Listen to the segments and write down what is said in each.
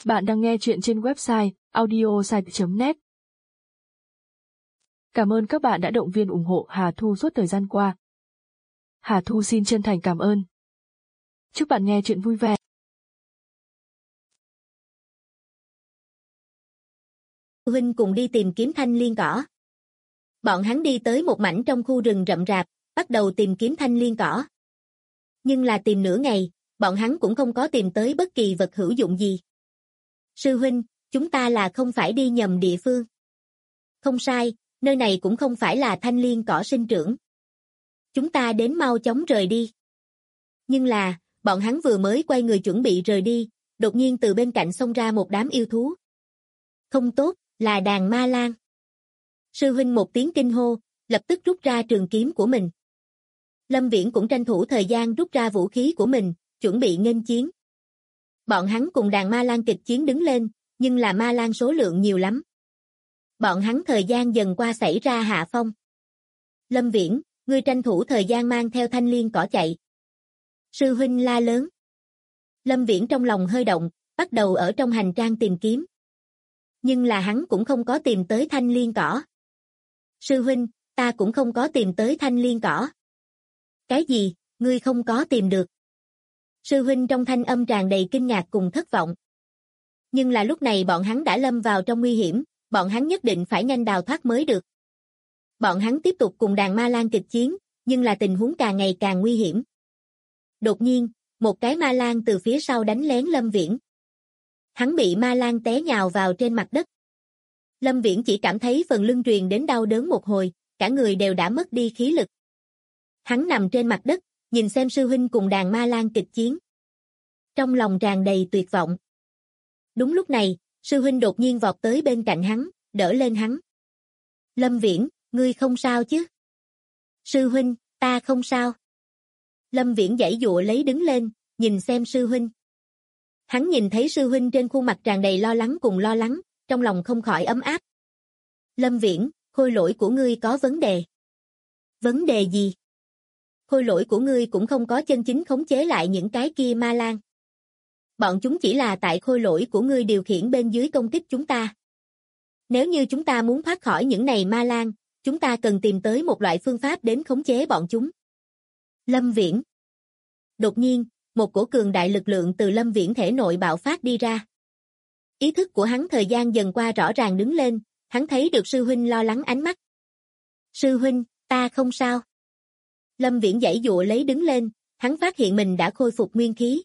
Bạn đang nghe chuyện trên website audiosite.net. Cảm ơn các bạn đã động viên ủng hộ Hà Thu suốt thời gian qua. Hà Thu xin chân thành cảm ơn. Chúc bạn nghe chuyện vui vẻ. Huynh cùng đi tìm kiếm thanh liên cỏ. Bọn hắn đi tới một mảnh trong khu rừng rậm rạp, bắt đầu tìm kiếm thanh liên cỏ. Nhưng là tìm nửa ngày, bọn hắn cũng không có tìm tới bất kỳ vật hữu dụng gì. Sư huynh, chúng ta là không phải đi nhầm địa phương. Không sai, nơi này cũng không phải là thanh liên cỏ sinh trưởng. Chúng ta đến mau chóng rời đi. Nhưng là, bọn hắn vừa mới quay người chuẩn bị rời đi, đột nhiên từ bên cạnh xông ra một đám yêu thú. Không tốt, là đàn ma lang. Sư huynh một tiếng kinh hô, lập tức rút ra trường kiếm của mình. Lâm Viễn cũng tranh thủ thời gian rút ra vũ khí của mình, chuẩn bị nghênh chiến. Bọn hắn cùng đàn ma lang kịch chiến đứng lên, nhưng là ma lang số lượng nhiều lắm. Bọn hắn thời gian dần qua xảy ra hạ phong. Lâm Viễn, ngươi tranh thủ thời gian mang theo thanh liên cỏ chạy. Sư huynh la lớn. Lâm Viễn trong lòng hơi động, bắt đầu ở trong hành trang tìm kiếm. Nhưng là hắn cũng không có tìm tới thanh liên cỏ. Sư huynh, ta cũng không có tìm tới thanh liên cỏ. Cái gì, ngươi không có tìm được? Sư huynh trong thanh âm tràn đầy kinh ngạc cùng thất vọng. Nhưng là lúc này bọn hắn đã lâm vào trong nguy hiểm, bọn hắn nhất định phải nhanh đào thoát mới được. Bọn hắn tiếp tục cùng đàn ma lang kịch chiến, nhưng là tình huống càng ngày càng nguy hiểm. Đột nhiên, một cái ma lang từ phía sau đánh lén Lâm Viễn. Hắn bị ma lang té nhào vào trên mặt đất. Lâm Viễn chỉ cảm thấy phần lưng truyền đến đau đớn một hồi, cả người đều đã mất đi khí lực. Hắn nằm trên mặt đất, nhìn xem sư huynh cùng đàn ma lang kịch chiến. Trong lòng tràn đầy tuyệt vọng. Đúng lúc này, sư huynh đột nhiên vọt tới bên cạnh hắn, đỡ lên hắn. Lâm Viễn, ngươi không sao chứ? Sư huynh, ta không sao. Lâm Viễn giãy giụa lấy đứng lên, nhìn xem sư huynh. Hắn nhìn thấy sư huynh trên khuôn mặt tràn đầy lo lắng cùng lo lắng, trong lòng không khỏi ấm áp. Lâm Viễn, khôi lỗi của ngươi có vấn đề. Vấn đề gì? Khôi lỗi của ngươi cũng không có chân chính khống chế lại những cái kia ma lang. Bọn chúng chỉ là tại khôi lỗi của ngươi điều khiển bên dưới công kích chúng ta. Nếu như chúng ta muốn thoát khỏi những này ma lang, chúng ta cần tìm tới một loại phương pháp đến khống chế bọn chúng. Lâm Viễn. Đột nhiên, một cổ cường đại lực lượng từ Lâm Viễn thể nội bạo phát đi ra. Ý thức của hắn thời gian dần qua rõ ràng đứng lên, hắn thấy được sư huynh lo lắng ánh mắt. Sư huynh, ta không sao. Lâm Viễn giãy giụa lấy đứng lên, hắn phát hiện mình đã khôi phục nguyên khí.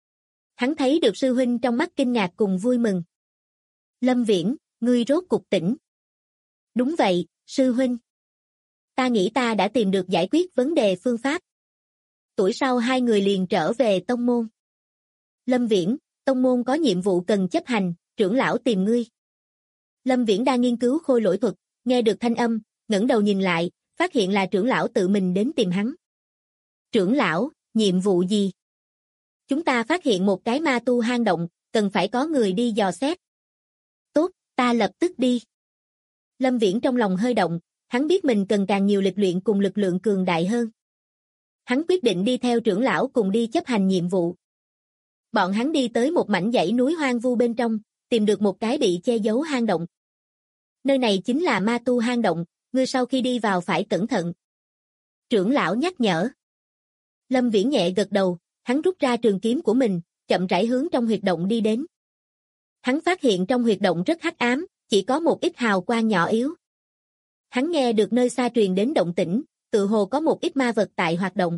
Hắn thấy được sư huynh trong mắt kinh ngạc cùng vui mừng. Lâm Viễn, ngươi rốt cục tỉnh. Đúng vậy, sư huynh. Ta nghĩ ta đã tìm được giải quyết vấn đề phương pháp. Tuổi sau hai người liền trở về tông môn. Lâm Viễn, tông môn có nhiệm vụ cần chấp hành, trưởng lão tìm ngươi. Lâm Viễn đang nghiên cứu khôi lỗi thuật, nghe được thanh âm, ngẩng đầu nhìn lại, phát hiện là trưởng lão tự mình đến tìm hắn. Trưởng lão, nhiệm vụ gì? Chúng ta phát hiện một cái ma tu hang động, cần phải có người đi dò xét. Tốt, ta lập tức đi. Lâm Viễn trong lòng hơi động, hắn biết mình cần càng nhiều lịch luyện cùng lực lượng cường đại hơn. Hắn quyết định đi theo trưởng lão cùng đi chấp hành nhiệm vụ. Bọn hắn đi tới một mảnh dãy núi hoang vu bên trong, tìm được một cái bị che giấu hang động. Nơi này chính là ma tu hang động, ngươi sau khi đi vào phải cẩn thận. Trưởng lão nhắc nhở. Lâm Viễn nhẹ gật đầu, hắn rút ra trường kiếm của mình, chậm rãi hướng trong huyệt động đi đến. Hắn phát hiện trong huyệt động rất hắc ám, chỉ có một ít hào quang nhỏ yếu. Hắn nghe được nơi xa truyền đến động tĩnh, tự hồ có một ít ma vật tại hoạt động.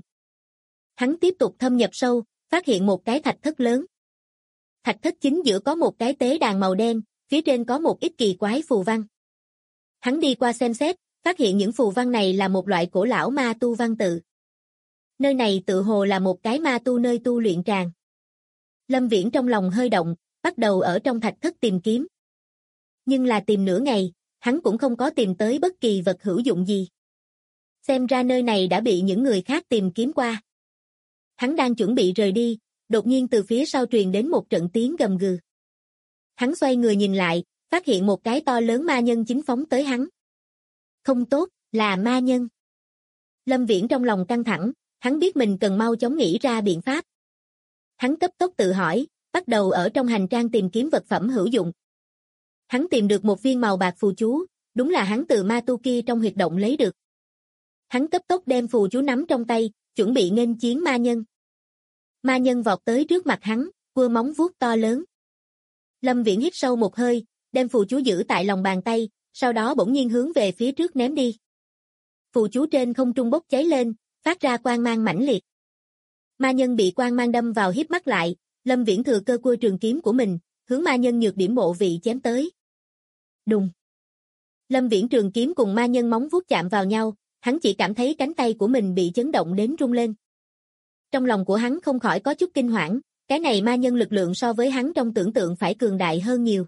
Hắn tiếp tục thâm nhập sâu, phát hiện một cái thạch thất lớn. Thạch thất chính giữa có một cái tế đàn màu đen, phía trên có một ít kỳ quái phù văn. Hắn đi qua xem xét, phát hiện những phù văn này là một loại cổ lão ma tu văn tự. Nơi này tự hồ là một cái ma tu nơi tu luyện tràng. Lâm Viễn trong lòng hơi động, bắt đầu ở trong thạch thất tìm kiếm. Nhưng là tìm nửa ngày, hắn cũng không có tìm tới bất kỳ vật hữu dụng gì. Xem ra nơi này đã bị những người khác tìm kiếm qua. Hắn đang chuẩn bị rời đi, đột nhiên từ phía sau truyền đến một trận tiếng gầm gừ. Hắn xoay người nhìn lại, phát hiện một cái to lớn ma nhân chính phóng tới hắn. Không tốt, là ma nhân. Lâm Viễn trong lòng căng thẳng, hắn biết mình cần mau chóng nghĩ ra biện pháp. Hắn cấp tốc tự hỏi, bắt đầu ở trong hành trang tìm kiếm vật phẩm hữu dụng. Hắn tìm được một viên màu bạc phù chú, đúng là hắn từ ma tu kia trong huyệt động lấy được. Hắn cấp tốc đem phù chú nắm trong tay, chuẩn bị nghênh chiến ma nhân. Ma nhân vọt tới trước mặt hắn, quơ móng vuốt to lớn. Lâm Viễn hít sâu một hơi, đem phù chú giữ tại lòng bàn tay, sau đó bỗng nhiên hướng về phía trước ném đi. Phù chú trên không trung bốc cháy lên, phát ra quang mang mãnh liệt. Ma nhân bị quang mang đâm vào híp mắt lại, Lâm Viễn thừa cơ cua trường kiếm của mình, hướng ma nhân nhược điểm bộ vị chém tới. Đùng. Lâm Viễn trường kiếm cùng ma nhân móng vuốt chạm vào nhau, hắn chỉ cảm thấy cánh tay của mình bị chấn động đến rung lên. Trong lòng của hắn không khỏi có chút kinh hoảng, cái này ma nhân lực lượng so với hắn trong tưởng tượng phải cường đại hơn nhiều.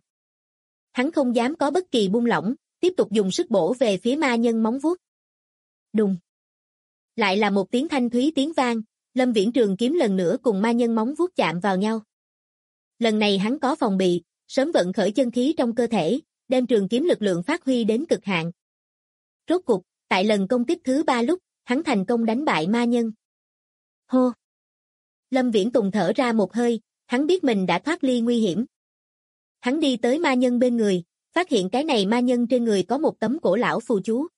Hắn không dám có bất kỳ buông lỏng, tiếp tục dùng sức bổ về phía ma nhân móng vuốt. Đùng. Lại là một tiếng thanh thúy tiếng vang, Lâm Viễn trường kiếm lần nữa cùng ma nhân móng vuốt chạm vào nhau. Lần này hắn có phòng bị, sớm vận khởi chân khí trong cơ thể, đem trường kiếm lực lượng phát huy đến cực hạn. Rốt cục, tại lần công kích thứ 3 lúc, hắn thành công đánh bại ma nhân. Hô! Lâm Viễn Tùng thở ra một hơi, hắn biết mình đã thoát ly nguy hiểm. Hắn đi tới ma nhân bên người, phát hiện cái này ma nhân trên người có một tấm cổ lão phù chú.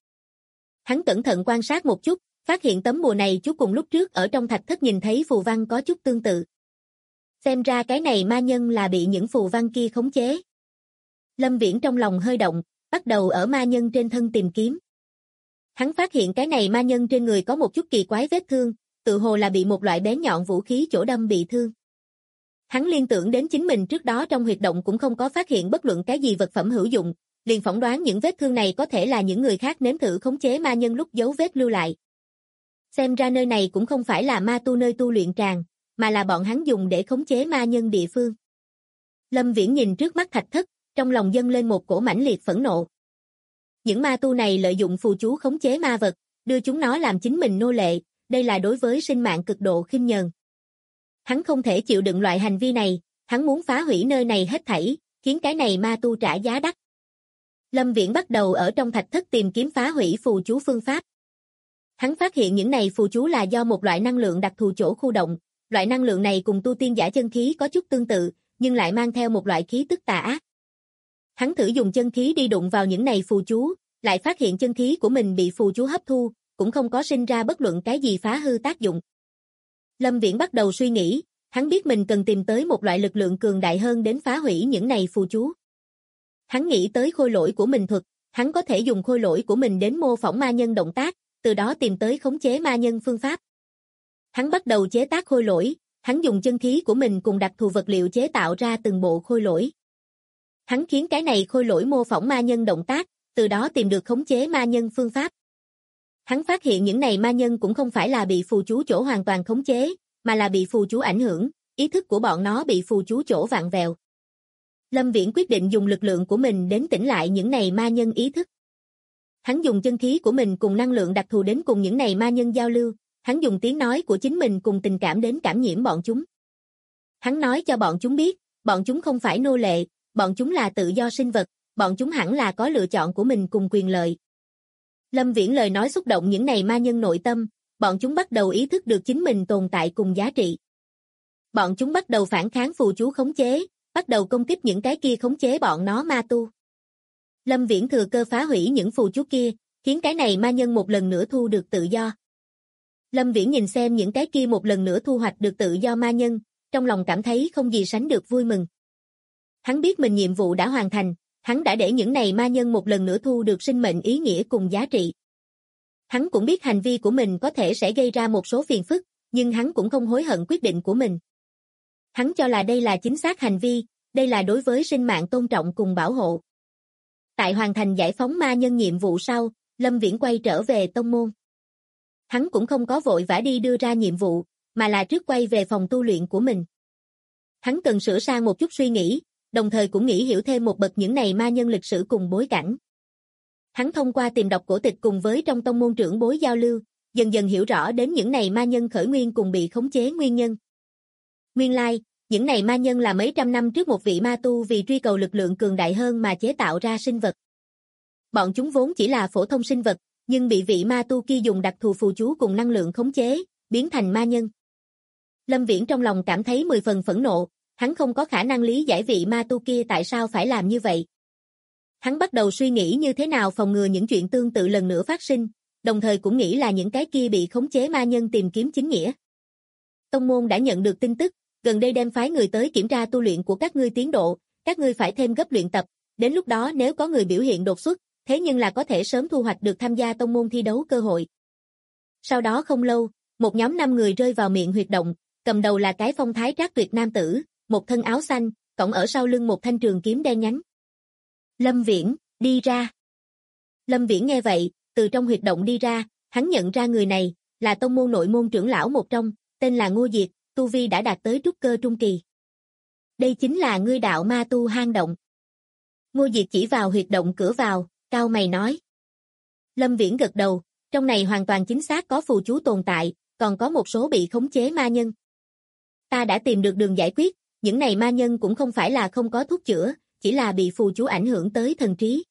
Hắn cẩn thận quan sát một chút, phát hiện tấm bùa này chú cùng lúc trước ở trong thạch thất nhìn thấy phù văn có chút tương tự. Xem ra cái này ma nhân là bị những phù văn kia khống chế. Lâm Viễn trong lòng hơi động, bắt đầu ở ma nhân trên thân tìm kiếm. Hắn phát hiện cái này ma nhân trên người có một chút kỳ quái vết thương, tự hồ là bị một loại bén nhọn vũ khí chỗ đâm bị thương. Hắn liên tưởng đến chính mình trước đó trong huyệt động cũng không có phát hiện bất luận cái gì vật phẩm hữu dụng, liền phỏng đoán những vết thương này có thể là những người khác nếm thử khống chế ma nhân lúc dấu vết lưu lại. Xem ra nơi này cũng không phải là ma tu nơi tu luyện tràng, mà là bọn hắn dùng để khống chế ma nhân địa phương. Lâm Viễn nhìn trước mắt thạch thất, trong lòng dâng lên một cổ mãnh liệt phẫn nộ. Những ma tu này lợi dụng phù chú khống chế ma vật, đưa chúng nó làm chính mình nô lệ, đây là đối với sinh mạng cực độ khinh nhờn. Hắn không thể chịu đựng loại hành vi này, hắn muốn phá hủy nơi này hết thảy, khiến cái này ma tu trả giá đắt. Lâm Viễn bắt đầu ở trong thạch thất tìm kiếm phá hủy phù chú phương pháp. Hắn phát hiện những này phù chú là do một loại năng lượng đặc thù chỗ khu động, loại năng lượng này cùng tu tiên giả chân khí có chút tương tự, nhưng lại mang theo một loại khí tức tà ác. Hắn thử dùng chân khí đi đụng vào những này phù chú, lại phát hiện chân khí của mình bị phù chú hấp thu, cũng không có sinh ra bất luận cái gì phá hư tác dụng. Lâm Viễn bắt đầu suy nghĩ, hắn biết mình cần tìm tới một loại lực lượng cường đại hơn đến phá hủy những này phù chú. Hắn nghĩ tới khôi lỗi của mình thuật, hắn có thể dùng khôi lỗi của mình đến mô phỏng ma nhân động tác, từ đó tìm tới khống chế ma nhân phương pháp. Hắn bắt đầu chế tác khôi lỗi, hắn dùng chân khí của mình cùng đặc thù vật liệu chế tạo ra từng bộ khôi lỗi. Hắn khiến cái này khôi lỗi mô phỏng ma nhân động tác, từ đó tìm được khống chế ma nhân phương pháp. Hắn phát hiện những này ma nhân cũng không phải là bị phù chú chỗ hoàn toàn khống chế, mà là bị phù chú ảnh hưởng, ý thức của bọn nó bị phù chú chỗ vặn vẹo. Lâm Viễn quyết định dùng lực lượng của mình đến tỉnh lại những này ma nhân ý thức. Hắn dùng chân khí của mình cùng năng lượng đặc thù đến cùng những này ma nhân giao lưu, hắn dùng tiếng nói của chính mình cùng tình cảm đến cảm nhiễm bọn chúng. Hắn nói cho bọn chúng biết, bọn chúng không phải nô lệ, bọn chúng là tự do sinh vật, bọn chúng hẳn là có lựa chọn của mình cùng quyền lợi. Lâm Viễn lời nói xúc động những này ma nhân nội tâm, bọn chúng bắt đầu ý thức được chính mình tồn tại cùng giá trị. Bọn chúng bắt đầu phản kháng phù chú khống chế, bắt đầu công kích những cái kia khống chế bọn nó ma tu. Lâm Viễn thừa cơ phá hủy những phù chú kia, khiến cái này ma nhân một lần nữa thu được tự do. Lâm Viễn nhìn xem những cái kia một lần nữa thu hoạch được tự do ma nhân, trong lòng cảm thấy không gì sánh được vui mừng. Hắn biết mình nhiệm vụ đã hoàn thành, hắn đã để những này ma nhân một lần nữa thu được sinh mệnh ý nghĩa cùng giá trị. Hắn cũng biết hành vi của mình có thể sẽ gây ra một số phiền phức, nhưng hắn cũng không hối hận quyết định của mình. Hắn cho là đây là chính xác hành vi, đây là đối với sinh mạng tôn trọng cùng bảo hộ. Tại hoàn thành giải phóng ma nhân nhiệm vụ sau, Lâm Viễn quay trở về tông môn. Hắn cũng không có vội vã đi đưa ra nhiệm vụ, mà là trước quay về phòng tu luyện của mình. Hắn cần sửa sang một chút suy nghĩ, đồng thời cũng nghĩ hiểu thêm một bậc những này ma nhân lịch sử cùng bối cảnh. Hắn thông qua tìm đọc cổ tịch cùng với trong tông môn trưởng bối giao lưu, dần dần hiểu rõ đến những này ma nhân khởi nguyên cùng bị khống chế nguyên nhân. Nguyên lai, những này ma nhân là mấy trăm năm trước một vị ma tu vì truy cầu lực lượng cường đại hơn mà chế tạo ra sinh vật. Bọn chúng vốn chỉ là phổ thông sinh vật, nhưng bị vị ma tu kia dùng đặc thù phù chú cùng năng lượng khống chế, biến thành ma nhân. Lâm Viễn trong lòng cảm thấy 10 phần phẫn nộ, hắn không có khả năng lý giải vị ma tu kia tại sao phải làm như vậy. Hắn bắt đầu suy nghĩ như thế nào phòng ngừa những chuyện tương tự lần nữa phát sinh, đồng thời cũng nghĩ là những cái kia bị khống chế ma nhân tìm kiếm chính nghĩa. Tông môn đã nhận được tin tức, gần đây đem phái người tới kiểm tra tu luyện của các ngươi tiến độ, các ngươi phải thêm gấp luyện tập, đến lúc đó nếu có người biểu hiện đột xuất, thế nhưng là có thể sớm thu hoạch được tham gia tông môn thi đấu cơ hội. Sau đó không lâu, một nhóm 5 người rơi vào miệng huyệt động, cầm đầu là cái phong thái trác tuyệt nam tử, một thân áo xanh, cõng ở sau lưng một thanh trường kiếm đen nhánh. Lâm Viễn, đi ra. Lâm Viễn nghe vậy, từ trong huyệt động đi ra, hắn nhận ra người này, là tông môn nội môn trưởng lão một trong, tên là Ngô Diệt, tu vi đã đạt tới trúc cơ trung kỳ. Đây chính là ngươi đạo ma tu hang động. Ngô Diệt chỉ vào huyệt động cửa vào, cau mày nói. Lâm Viễn gật đầu, trong này hoàn toàn chính xác có phù chú tồn tại, còn có một số bị khống chế ma nhân. Ta đã tìm được đường giải quyết, những này ma nhân cũng không phải là không có thuốc chữa, chỉ là bị phù chú ảnh hưởng tới thần trí.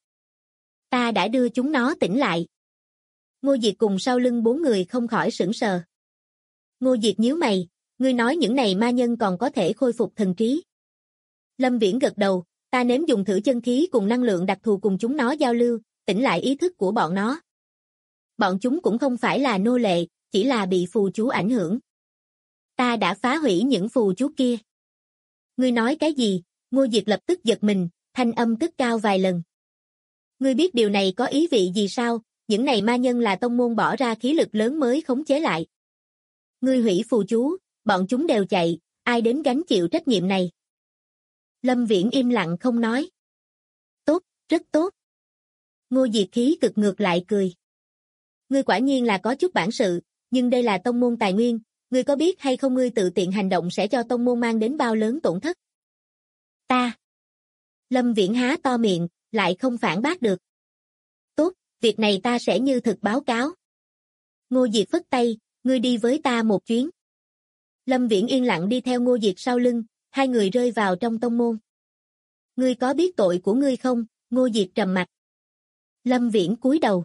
Ta đã đưa chúng nó tỉnh lại. Ngô Diệt cùng sau lưng 4 người không khỏi sửng sờ. Ngô Diệt nhíu mày, ngươi nói những này ma nhân còn có thể khôi phục thần trí. Lâm Viễn gật đầu, ta nếm dùng thử chân khí cùng năng lượng đặc thù cùng chúng nó giao lưu, tỉnh lại ý thức của bọn nó. Bọn chúng cũng không phải là nô lệ, chỉ là bị phù chú ảnh hưởng. Ta đã phá hủy những phù chú kia. Ngươi nói cái gì? Ngô Diệt lập tức giật mình, thanh âm cất cao vài lần. Ngươi biết điều này có ý vị gì sao? Những này ma nhân là tông môn bỏ ra khí lực lớn mới khống chế lại. Ngươi hủy phù chú, bọn chúng đều chạy, ai đến gánh chịu trách nhiệm này? Lâm Viễn im lặng không nói. Tốt, rất tốt. Ngô Diệt khí cực ngược lại cười. Ngươi quả nhiên là có chút bản sự, nhưng đây là tông môn tài nguyên, ngươi có biết hay không ngươi tự tiện hành động sẽ cho tông môn mang đến bao lớn tổn thất? Ta. Lâm Viễn há to miệng, lại không phản bác được. Tốt, việc này ta sẽ như thực báo cáo. Ngô Diệt phất tay, ngươi đi với ta một chuyến. Lâm Viễn yên lặng đi theo Ngô Diệt sau lưng, hai người rơi vào trong tông môn. Ngươi có biết tội của ngươi không? Ngô Diệt trầm mặt. Lâm Viễn cúi đầu.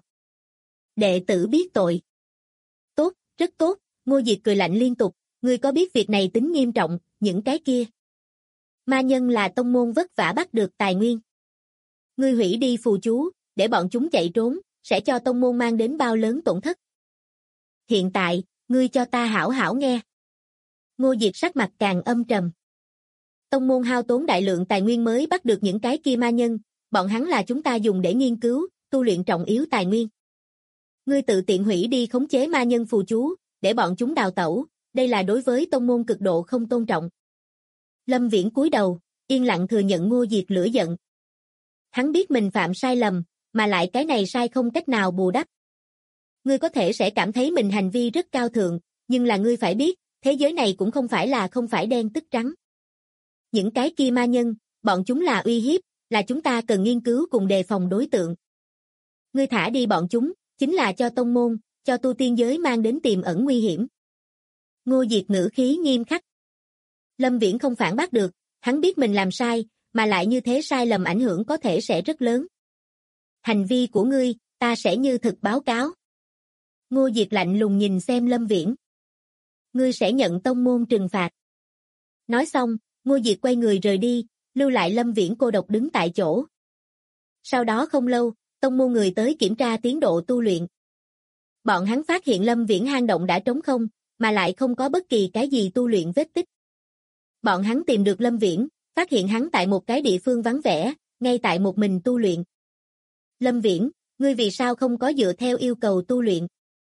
Đệ tử biết tội. Tốt, rất tốt, Ngô Diệt cười lạnh liên tục, ngươi có biết việc này tính nghiêm trọng, những cái kia. Ma nhân là tông môn vất vả bắt được tài nguyên. Ngươi hủy đi phù chú, để bọn chúng chạy trốn, sẽ cho tông môn mang đến bao lớn tổn thất. Hiện tại, ngươi cho ta hảo hảo nghe. Ngô Diệt sắc mặt càng âm trầm. Tông môn hao tốn đại lượng tài nguyên mới bắt được những cái kia ma nhân, bọn hắn là chúng ta dùng để nghiên cứu, tu luyện trọng yếu tài nguyên. Ngươi tự tiện hủy đi khống chế ma nhân phù chú, để bọn chúng đào tẩu, đây là đối với tông môn cực độ không tôn trọng. Lâm Viễn cúi đầu, yên lặng thừa nhận Ngô Diệt lửa giận. Hắn biết mình phạm sai lầm, mà lại cái này sai không cách nào bù đắp. Ngươi có thể sẽ cảm thấy mình hành vi rất cao thượng, nhưng là ngươi phải biết, thế giới này cũng không phải đen tức trắng. Những cái kia ma nhân, bọn chúng là uy hiếp, là chúng ta cần nghiên cứu cùng đề phòng đối tượng. Ngươi thả đi bọn chúng, chính là cho tông môn, cho tu tiên giới mang đến tiềm ẩn nguy hiểm. Ngô Diệt ngữ khí nghiêm khắc. Lâm Viễn không phản bác được, hắn biết mình làm sai, mà lại như thế sai lầm ảnh hưởng có thể sẽ rất lớn. Hành vi của ngươi, ta sẽ như thực báo cáo. Ngô Diệt lạnh lùng nhìn xem Lâm Viễn. Ngươi sẽ nhận tông môn trừng phạt. Nói xong, Ngô Diệt quay người rời đi, lưu lại Lâm Viễn cô độc đứng tại chỗ. Sau đó không lâu, tông môn người tới kiểm tra tiến độ tu luyện. Bọn hắn phát hiện Lâm Viễn hang động đã trống không, mà lại không có bất kỳ cái gì tu luyện vết tích. Bọn hắn tìm được Lâm Viễn, phát hiện hắn tại một cái địa phương vắng vẻ, ngay tại một mình tu luyện. Lâm Viễn, ngươi vì sao không có dựa theo yêu cầu tu luyện?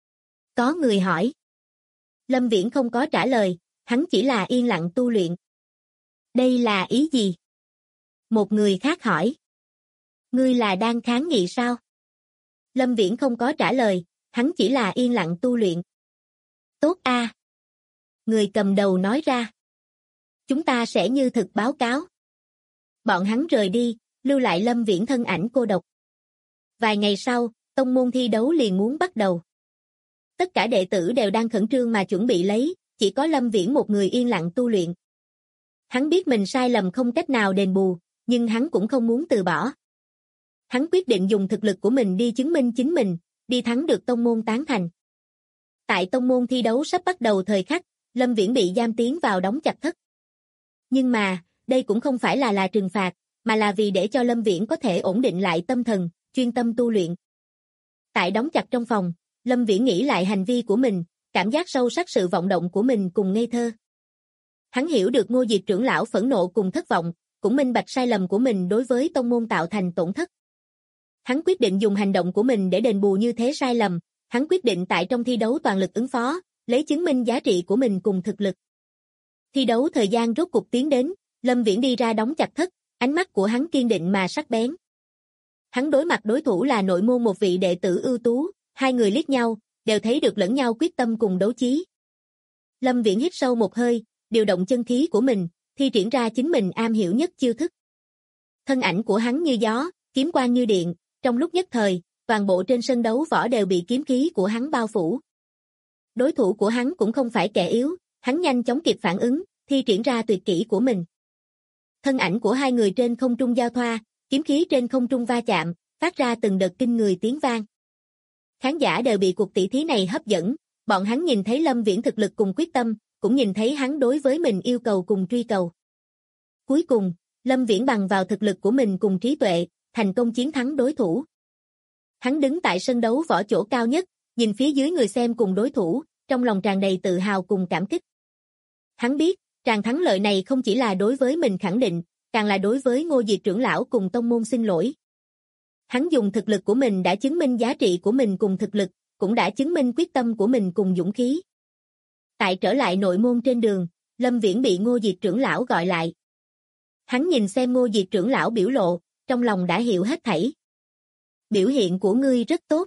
Có người hỏi. Lâm Viễn không có trả lời, hắn chỉ là yên lặng tu luyện. Đây là ý gì? Một người khác hỏi. Ngươi là đang kháng nghị sao? Lâm Viễn không có trả lời, hắn chỉ là yên lặng tu luyện. Tốt a. Người cầm đầu nói ra. Chúng ta sẽ như thực báo cáo. Bọn hắn rời đi, lưu lại Lâm Viễn thân ảnh cô độc. Vài ngày sau, tông môn thi đấu liền muốn bắt đầu. Tất cả đệ tử đều đang khẩn trương mà chuẩn bị lấy, chỉ có Lâm Viễn một người yên lặng tu luyện. Hắn biết mình sai lầm không cách nào đền bù, nhưng hắn cũng không muốn từ bỏ. Hắn quyết định dùng thực lực của mình đi chứng minh chính mình, đi thắng được tông môn tán thành. Tại tông môn thi đấu sắp bắt đầu thời khắc, Lâm Viễn bị giam tiến vào đóng chặt thất. Nhưng mà, đây cũng không phải là trừng phạt, mà là vì để cho Lâm Viễn có thể ổn định lại tâm thần, chuyên tâm tu luyện. Tại đóng chặt trong phòng, Lâm Viễn nghĩ lại hành vi của mình, cảm giác sâu sắc sự vọng động của mình cùng ngây thơ. Hắn hiểu được Ngô Diệt trưởng lão phẫn nộ cùng thất vọng, cũng minh bạch sai lầm của mình đối với tông môn tạo thành tổn thất. Hắn quyết định dùng hành động của mình để đền bù như thế sai lầm, hắn quyết định tại trong thi đấu toàn lực ứng phó, lấy chứng minh giá trị của mình cùng thực lực. Thi đấu thời gian rốt cục tiến đến, Lâm Viễn đi ra đóng chặt thất, ánh mắt của hắn kiên định mà sắc bén. Hắn đối mặt đối thủ là nội môn một vị đệ tử ưu tú, hai người liếc nhau, đều thấy được lẫn nhau quyết tâm cùng đấu chí. Lâm Viễn hít sâu một hơi, điều động chân khí của mình, thi triển ra chính mình am hiểu nhất chiêu thức. Thân ảnh của hắn như gió, kiếm quang như điện, trong lúc nhất thời, toàn bộ trên sân đấu võ đều bị kiếm khí của hắn bao phủ. Đối thủ của hắn cũng không phải kẻ yếu, hắn nhanh chóng kịp phản ứng, thi triển ra tuyệt kỹ của mình. Thân ảnh của hai người trên không trung giao thoa, kiếm khí trên không trung va chạm, phát ra từng đợt kinh người tiếng vang. Khán giả đều bị cuộc tỷ thí này hấp dẫn, bọn hắn nhìn thấy Lâm Viễn thực lực cùng quyết tâm, cũng nhìn thấy hắn đối với mình yêu cầu cùng truy cầu. Cuối cùng, Lâm Viễn bằng vào thực lực của mình cùng trí tuệ, thành công chiến thắng đối thủ. Hắn đứng tại sân đấu võ chỗ cao nhất, nhìn phía dưới người xem cùng đối thủ, trong lòng tràn đầy tự hào cùng cảm kích. Hắn biết, tràng thắng lợi này không chỉ là đối với mình khẳng định, càng là đối với Ngô Diệt trưởng lão cùng tông môn xin lỗi. Hắn dùng thực lực của mình đã chứng minh giá trị của mình cùng thực lực, cũng đã chứng minh quyết tâm của mình cùng dũng khí. Tại trở lại nội môn trên đường, Lâm Viễn bị Ngô Diệt trưởng lão gọi lại. Hắn nhìn xem Ngô Diệt trưởng lão biểu lộ, trong lòng đã hiểu hết thảy. Biểu hiện của ngươi rất tốt.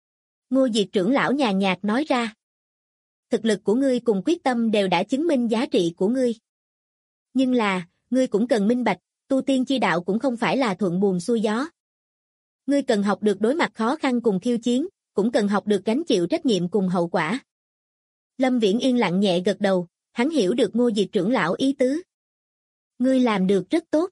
Ngô Diệt trưởng lão nhàn nhạt nói ra. Thực lực của ngươi cùng quyết tâm đều đã chứng minh giá trị của ngươi. Nhưng là, ngươi cũng cần minh bạch, tu tiên chi đạo cũng không phải là thuận buồm xuôi gió. Ngươi cần học được đối mặt khó khăn cùng khiêu chiến, cũng cần học được gánh chịu trách nhiệm cùng hậu quả. Lâm Viễn yên lặng nhẹ gật đầu, hắn hiểu được Ngô Diệt trưởng lão ý tứ. Ngươi làm được rất tốt.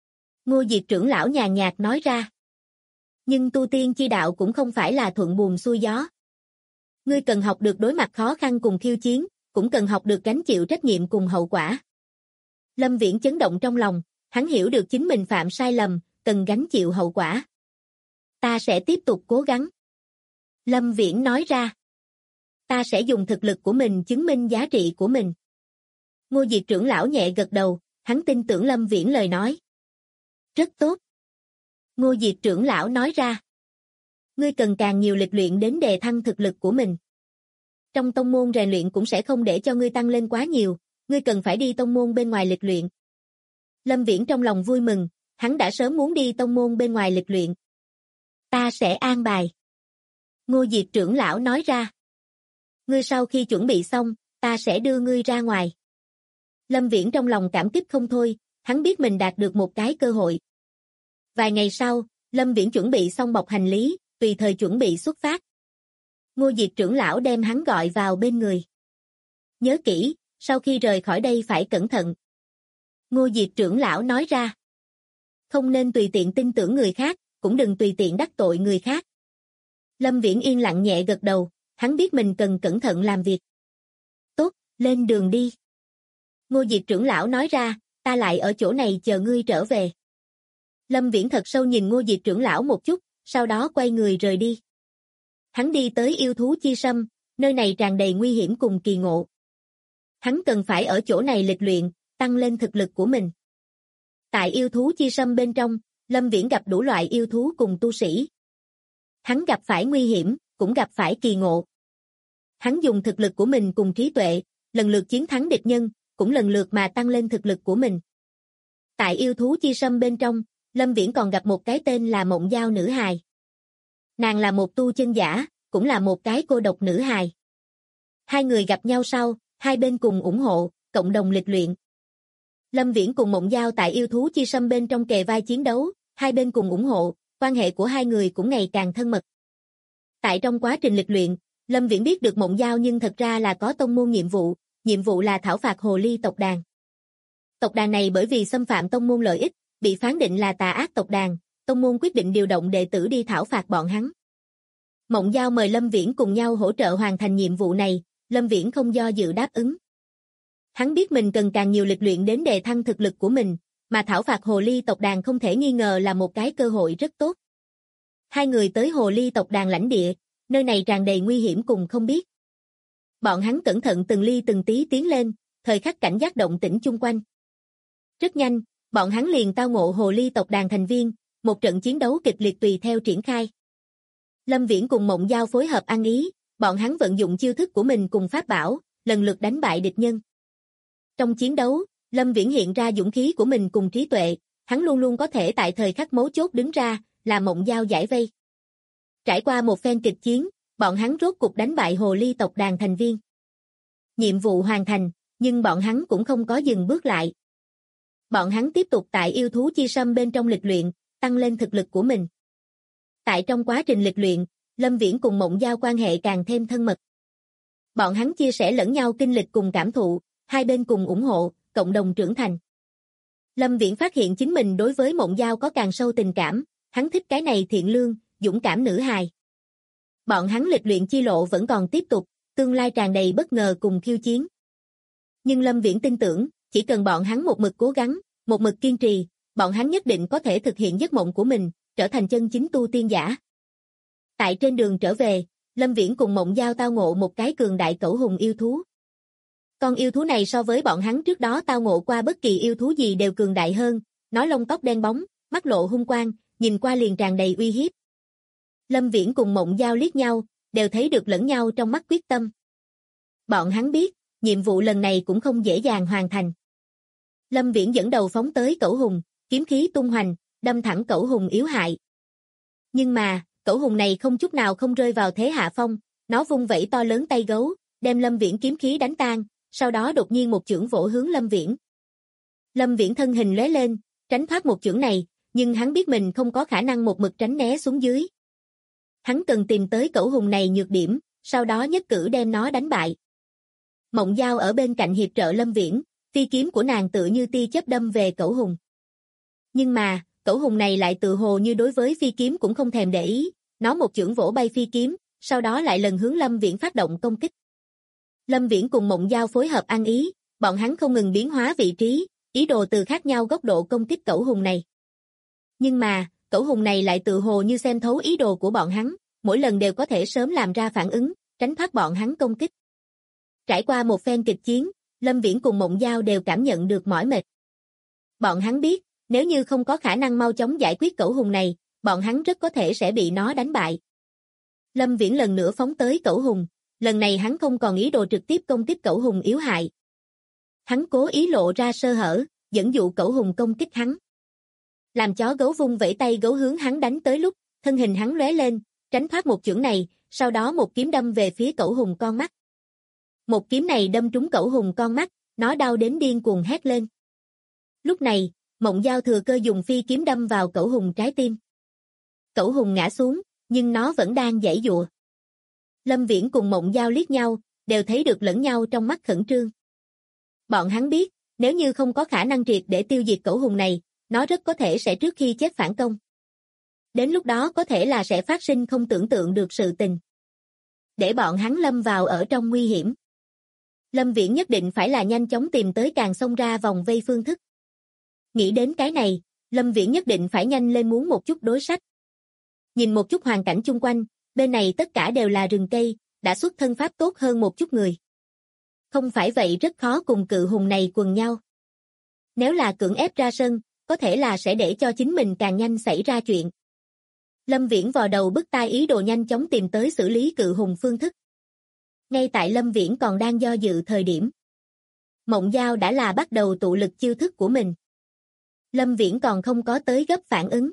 Ngô Diệt trưởng lão nhàn nhạt nói ra. Nhưng tu tiên chi đạo cũng không phải là thuận buồm xuôi gió. Ngươi cần học được đối mặt khó khăn cùng khiêu chiến, cũng cần học được gánh chịu trách nhiệm cùng hậu quả. Lâm Viễn chấn động trong lòng, hắn hiểu được chính mình phạm sai lầm, cần gánh chịu hậu quả. Ta sẽ tiếp tục cố gắng. Lâm Viễn nói ra. Ta sẽ dùng thực lực của mình chứng minh giá trị của mình. Ngô Diệt trưởng lão nhẹ gật đầu, hắn tin tưởng Lâm Viễn lời nói. Rất tốt. Ngô Diệt trưởng lão nói ra. Ngươi cần càng nhiều lịch luyện đến đề thăng thực lực của mình. Trong tông môn rèn luyện cũng sẽ không để cho ngươi tăng lên quá nhiều, ngươi cần phải đi tông môn bên ngoài lịch luyện. Lâm Viễn trong lòng vui mừng, hắn đã sớm muốn đi tông môn bên ngoài lịch luyện. Ta sẽ an bài. Ngô Diệt trưởng lão nói ra. Ngươi sau khi chuẩn bị xong, ta sẽ đưa ngươi ra ngoài. Lâm Viễn trong lòng cảm kích không thôi, hắn biết mình đạt được một cái cơ hội. Vài ngày sau, Lâm Viễn chuẩn bị xong bọc hành lý, tùy thời chuẩn bị xuất phát. Ngô Diệt trưởng lão đem hắn gọi vào bên người. Nhớ kỹ, sau khi rời khỏi đây phải cẩn thận. Ngô Diệt trưởng lão nói ra. Không nên tùy tiện tin tưởng người khác, cũng đừng tùy tiện đắc tội người khác. Lâm Viễn yên lặng nhẹ gật đầu, hắn biết mình cần cẩn thận làm việc. Tốt, lên đường đi. Ngô Diệt trưởng lão nói ra, ta lại ở chỗ này chờ ngươi trở về. Lâm Viễn thật sâu nhìn Ngô Diệt trưởng lão một chút, sau đó quay người rời đi. Hắn đi tới yêu thú chi sâm, nơi này tràn đầy nguy hiểm cùng kỳ ngộ. Hắn cần phải ở chỗ này lịch luyện, tăng lên thực lực của mình. Tại yêu thú chi sâm bên trong, Lâm Viễn gặp đủ loại yêu thú cùng tu sĩ. Hắn gặp phải nguy hiểm, cũng gặp phải kỳ ngộ. Hắn dùng thực lực của mình cùng trí tuệ, lần lượt chiến thắng địch nhân, cũng lần lượt mà tăng lên thực lực của mình. Tại yêu thú chi sâm bên trong, Lâm Viễn còn gặp một cái tên là Mộng Giao nữ hài. Nàng là một tu chân giả, cũng là một cái cô độc nữ hài. Hai người gặp nhau sau, hai bên cùng ủng hộ, cộng đồng lịch luyện. Lâm Viễn cùng Mộng Giao tại yêu thú chi sâm bên trong kề vai chiến đấu, hai bên cùng ủng hộ, quan hệ của hai người cũng ngày càng thân mật. Tại trong quá trình lịch luyện, Lâm Viễn biết được Mộng Giao nhưng thật ra là có tông môn nhiệm vụ là thảo phạt hồ ly tộc đàn. Tộc đàn này bởi vì xâm phạm tông môn lợi ích, bị phán định là tà ác tộc đàn, tông môn quyết định điều động đệ tử đi thảo phạt bọn hắn. Mộng Giao mời Lâm Viễn cùng nhau hỗ trợ hoàn thành nhiệm vụ này, Lâm Viễn không do dự đáp ứng. Hắn biết mình cần càng nhiều lịch luyện đến đề thăng thực lực của mình, mà thảo phạt hồ ly tộc đàn không thể nghi ngờ là một cái cơ hội rất tốt. Hai người tới hồ ly tộc đàn lãnh địa, nơi này tràn đầy nguy hiểm cùng không biết. Bọn hắn cẩn thận từng ly từng tí tiến lên, thời khắc cảnh giác động tĩnh chung quanh. Rất nhanh, bọn hắn liền tao ngộ hồ ly tộc đàn thành viên, một trận chiến đấu kịch liệt tùy theo triển khai. Lâm Viễn cùng Mộng Giao phối hợp ăn ý, bọn hắn vận dụng chiêu thức của mình cùng pháp bảo, lần lượt đánh bại địch nhân. Trong chiến đấu, Lâm Viễn hiện ra dũng khí của mình cùng trí tuệ, hắn luôn luôn có thể tại thời khắc mấu chốt đứng ra, làm Mộng Giao giải vây. Trải qua một phen kịch chiến, bọn hắn rốt cục đánh bại hồ ly tộc đàn thành viên. Nhiệm vụ hoàn thành, nhưng bọn hắn cũng không có dừng bước lại. Bọn hắn tiếp tục tại yêu thú chi sâm bên trong lịch luyện, tăng lên thực lực của mình. Tại trong quá trình lịch luyện, Lâm Viễn cùng Mộng Giao quan hệ càng thêm thân mật. Bọn hắn chia sẻ lẫn nhau kinh lịch cùng cảm thụ, hai bên cùng ủng hộ, cộng đồng trưởng thành. Lâm Viễn phát hiện chính mình đối với Mộng Giao có càng sâu tình cảm, hắn thích cái này thiện lương, dũng cảm nữ hài. Bọn hắn lịch luyện chi lộ vẫn còn tiếp tục, tương lai tràn đầy bất ngờ cùng khiêu chiến. Nhưng Lâm Viễn tin tưởng, chỉ cần bọn hắn một mực cố gắng, một mực kiên trì, bọn hắn nhất định có thể thực hiện giấc mộng của mình, trở thành chân chính tu tiên giả. Tại trên đường trở về, Lâm Viễn cùng Mộng Giao tao ngộ một cái cường đại cẩu hùng yêu thú. Con yêu thú này so với bọn hắn trước đó tao ngộ qua bất kỳ yêu thú gì đều cường đại hơn, nó lông tóc đen bóng, mắt lộ hung quang, nhìn qua liền tràn đầy uy hiếp. Lâm Viễn cùng Mộng Giao liếc nhau, đều thấy được lẫn nhau trong mắt quyết tâm. Bọn hắn biết, nhiệm vụ lần này cũng không dễ dàng hoàn thành. Lâm Viễn dẫn đầu phóng tới cẩu hùng, kiếm khí tung hoành, đâm thẳng cẩu hùng yếu hại. Nhưng mà, cẩu hùng này không chút nào không rơi vào thế hạ phong, nó vung vẩy to lớn tay gấu, đem Lâm Viễn kiếm khí đánh tan, sau đó đột nhiên một chưởng vỗ hướng Lâm Viễn. Lâm Viễn thân hình lóe lên, tránh thoát một chưởng này, nhưng hắn biết mình không có khả năng một mực tránh né xuống dưới. Hắn cần tìm tới cẩu hùng này nhược điểm, sau đó nhất cử đem nó đánh bại. Mộng Giao ở bên cạnh hiệp trợ Lâm Viễn, phi kiếm của nàng tự như tia chớp đâm về cẩu hùng. Nhưng mà, cẩu hùng này lại tự hồ như đối với phi kiếm cũng không thèm để ý, nó một chưởng vỗ bay phi kiếm, sau đó lại lần hướng Lâm Viễn phát động công kích. Lâm Viễn cùng Mộng Giao phối hợp ăn ý, bọn hắn không ngừng biến hóa vị trí, ý đồ từ khác nhau góc độ công kích cẩu hùng này. Nhưng mà, cẩu hùng này lại tự hồ như xem thấu ý đồ của bọn hắn, mỗi lần đều có thể sớm làm ra phản ứng, tránh thoát bọn hắn công kích. Trải qua một phen kịch chiến, Lâm Viễn cùng Mộng Giao đều cảm nhận được mỏi mệt. Bọn hắn biết, nếu như không có khả năng mau chóng giải quyết cẩu hùng này, bọn hắn rất có thể sẽ bị nó đánh bại. Lâm Viễn lần nữa phóng tới cẩu hùng, lần này hắn không còn ý đồ trực tiếp công kích cẩu hùng yếu hại. Hắn cố ý lộ ra sơ hở, dẫn dụ cẩu hùng công kích hắn. Làm chó gấu vung vẫy tay gấu hướng hắn đánh tới lúc, thân hình hắn lóe lên, tránh thoát một chưởng này, sau đó một kiếm đâm về phía cẩu hùng con mắt. Một kiếm này đâm trúng cẩu hùng con mắt, nó đau đến điên cuồng hét lên. Lúc này, Mộng Giao thừa cơ dùng phi kiếm đâm vào cẩu hùng trái tim. Cẩu hùng ngã xuống, nhưng nó vẫn đang giãy giụa. Lâm Viễn cùng Mộng Giao liếc nhau, đều thấy được lẫn nhau trong mắt khẩn trương. Bọn hắn biết, nếu như không có khả năng triệt để tiêu diệt cẩu hùng này, nó rất có thể sẽ trước khi chết phản công. Đến lúc đó có thể là sẽ phát sinh không tưởng tượng được sự tình. Để bọn hắn lâm vào ở trong nguy hiểm. Lâm Viễn nhất định phải là nhanh chóng tìm tới càng xông ra vòng vây phương thức. Nghĩ đến cái này, Lâm Viễn nhất định phải nhanh lên muốn một chút đối sách. Nhìn một chút hoàn cảnh chung quanh, bên này tất cả đều là rừng cây, đã xuất thân pháp tốt hơn một chút người. Không phải vậy rất khó cùng cự hùng này quần nhau. Nếu là cưỡng ép ra sân, có thể là sẽ để cho chính mình càng nhanh xảy ra chuyện. Lâm Viễn vò đầu bứt tai ý đồ nhanh chóng tìm tới xử lý cự hùng phương thức. Ngay tại Lâm Viễn còn đang do dự thời điểm, Mộng Giao đã là bắt đầu tụ lực chiêu thức của mình. Lâm Viễn còn không có tới gấp phản ứng.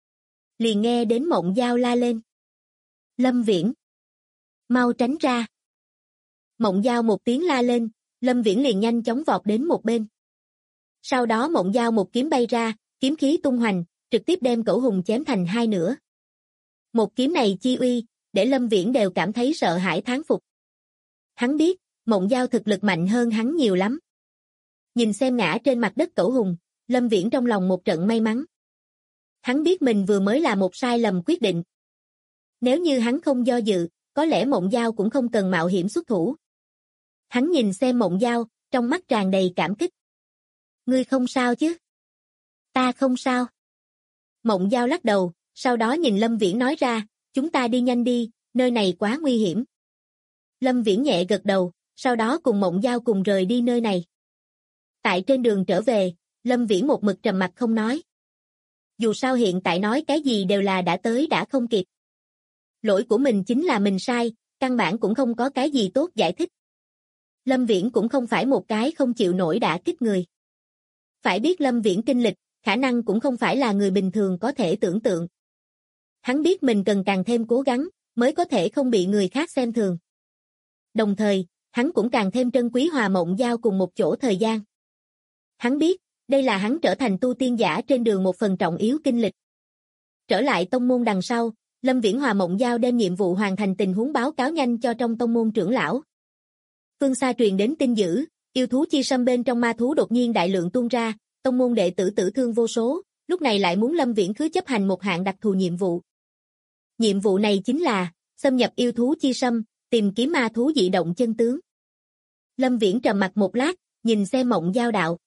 Liền nghe đến Mộng Giao la lên. Lâm Viễn! Mau tránh ra! Mộng Giao một tiếng la lên, Lâm Viễn liền nhanh chóng vọt đến một bên. Sau đó Mộng Giao một kiếm bay ra, kiếm khí tung hoành, trực tiếp đem cẩu hùng chém thành hai nửa. Một kiếm này chi uy, để Lâm Viễn đều cảm thấy sợ hãi thán phục. Hắn biết, Mộng Giao thực lực mạnh hơn hắn nhiều lắm. Nhìn xem ngã trên mặt đất cẩu hùng, Lâm Viễn trong lòng một trận may mắn. Hắn biết mình vừa mới là một sai lầm quyết định. Nếu như hắn không do dự, có lẽ Mộng Giao cũng không cần mạo hiểm xuất thủ. Hắn nhìn xem Mộng Giao, trong mắt tràn đầy cảm kích. Ngươi không sao chứ? Ta không sao. Mộng Giao lắc đầu, sau đó nhìn Lâm Viễn nói ra, chúng ta đi nhanh đi, nơi này quá nguy hiểm. Lâm Viễn nhẹ gật đầu, sau đó cùng Mộng Giao cùng rời đi nơi này. Tại trên đường trở về, Lâm Viễn một mực trầm mặc không nói. Dù sao hiện tại nói cái gì đều là đã tới đã không kịp. Lỗi của mình chính là mình sai, căn bản cũng không có cái gì tốt giải thích. Lâm Viễn cũng không phải một cái không chịu nổi đả kích người. Phải biết Lâm Viễn kinh lịch, khả năng cũng không phải là người bình thường có thể tưởng tượng. Hắn biết mình cần càng thêm cố gắng, mới có thể không bị người khác xem thường. Đồng thời, hắn cũng càng thêm trân quý Hòa Mộng Giao cùng một chỗ thời gian. Hắn biết, đây là hắn trở thành tu tiên giả trên đường một phần trọng yếu kinh lịch. Trở lại tông môn đằng sau, Lâm Viễn Hòa Mộng Giao đem nhiệm vụ hoàn thành tình huống báo cáo nhanh cho trong tông môn trưởng lão. Phương xa truyền đến tin dữ, yêu thú chi sâm bên trong ma thú đột nhiên đại lượng tuôn ra, tông môn đệ tử tử thương vô số, lúc này lại muốn Lâm Viễn cứ chấp hành một hạng đặc thù nhiệm vụ. Nhiệm vụ này chính là xâm nhập yêu thú chi sâm, tìm kiếm ma thú dị động chân tướng. Lâm Viễn trầm mặc một lát, nhìn xem Mộng Giao đạo.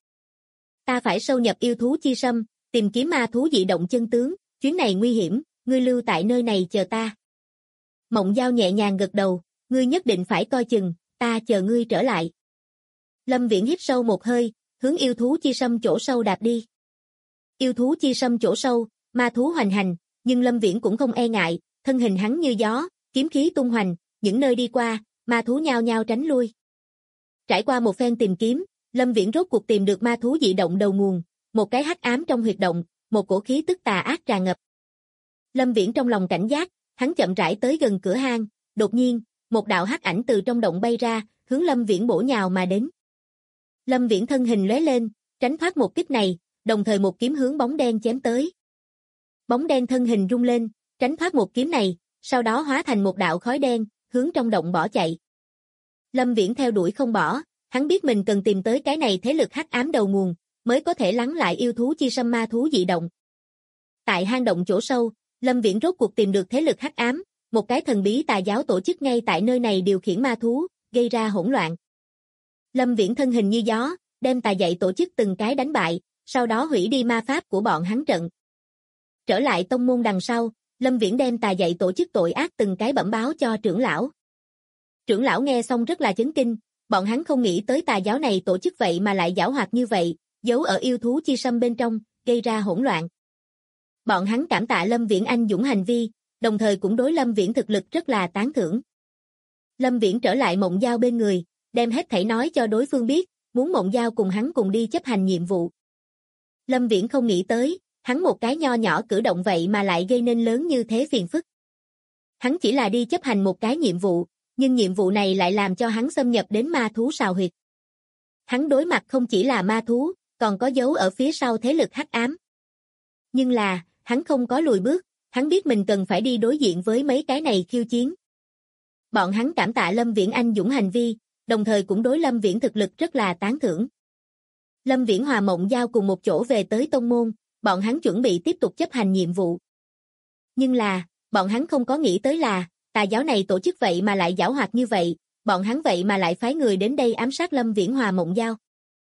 Ta phải sâu nhập yêu thú chi sâm, tìm kiếm ma thú dị động chân tướng, chuyến này nguy hiểm, ngươi lưu tại nơi này chờ ta. Mộng Giao nhẹ nhàng gật đầu, ngươi nhất định phải coi chừng, ta chờ ngươi trở lại. Lâm Viễn hít sâu một hơi, hướng yêu thú chi sâm chỗ sâu đạp đi. Yêu thú chi sâm chỗ sâu, ma thú hoành hành, nhưng Lâm Viễn cũng không e ngại, thân hình hắn như gió, kiếm khí tung hoành, những nơi đi qua, ma thú nhao nhao tránh lui. Trải qua một phen tìm kiếm, Lâm Viễn rốt cuộc tìm được ma thú dị động đầu nguồn, một cái hắc ám trong huyệt động, một cổ khí tức tà ác tràn ngập. Lâm Viễn trong lòng cảnh giác, hắn chậm rãi tới gần cửa hang, đột nhiên, một đạo hắc ảnh từ trong động bay ra, hướng Lâm Viễn bổ nhào mà đến. Lâm Viễn thân hình lóe lên, tránh thoát một kích này, đồng thời một kiếm hướng bóng đen chém tới. Bóng đen thân hình rung lên, tránh thoát một kiếm này, sau đó hóa thành một đạo khói đen, hướng trong động bỏ chạy. Lâm Viễn theo đuổi không bỏ, hắn biết mình cần tìm tới cái này thế lực hắc ám đầu nguồn, mới có thể lắng lại yêu thú chi sâm ma thú dị động. Tại hang động chỗ sâu, Lâm Viễn rốt cuộc tìm được thế lực hắc ám, một cái thần bí tà giáo tổ chức ngay tại nơi này điều khiển ma thú, gây ra hỗn loạn. Lâm Viễn thân hình như gió, đem tà dạy tổ chức từng cái đánh bại, sau đó hủy đi ma pháp của bọn hắn trận. Trở lại tông môn đằng sau, Lâm Viễn đem tà dạy tổ chức tội ác từng cái bẩm báo cho trưởng lão. Trưởng lão nghe xong rất là chấn kinh, bọn hắn không nghĩ tới tà giáo này tổ chức vậy mà lại giảo hoạt như vậy, giấu ở yêu thú chi sâm bên trong, gây ra hỗn loạn. Bọn hắn cảm tạ Lâm Viễn anh dũng hành vi, đồng thời cũng đối Lâm Viễn thực lực rất là tán thưởng. Lâm Viễn trở lại Mộng Giao bên người, đem hết thảy nói cho đối phương biết, muốn Mộng Giao cùng hắn cùng đi chấp hành nhiệm vụ. Lâm Viễn không nghĩ tới, hắn một cái nho nhỏ cử động vậy mà lại gây nên lớn như thế phiền phức. Hắn chỉ là đi chấp hành một cái nhiệm vụ, nhưng nhiệm vụ này lại làm cho hắn xâm nhập đến ma thú sào huyệt. Hắn đối mặt không chỉ là ma thú, còn có dấu ở phía sau thế lực hắc ám. Nhưng là, hắn không có lùi bước, hắn biết mình cần phải đi đối diện với mấy cái này khiêu chiến. Bọn hắn cảm tạ Lâm Viễn anh dũng hành vi, đồng thời cũng đối Lâm Viễn thực lực rất là tán thưởng. Lâm Viễn Hòa Mộng Giao cùng một chỗ về tới tông môn, bọn hắn chuẩn bị tiếp tục chấp hành nhiệm vụ. Nhưng là, bọn hắn không có nghĩ tới là, tà giáo này tổ chức vậy mà lại giảo hoạt như vậy, bọn hắn vậy mà lại phái người đến đây ám sát Lâm Viễn Hòa Mộng Giao.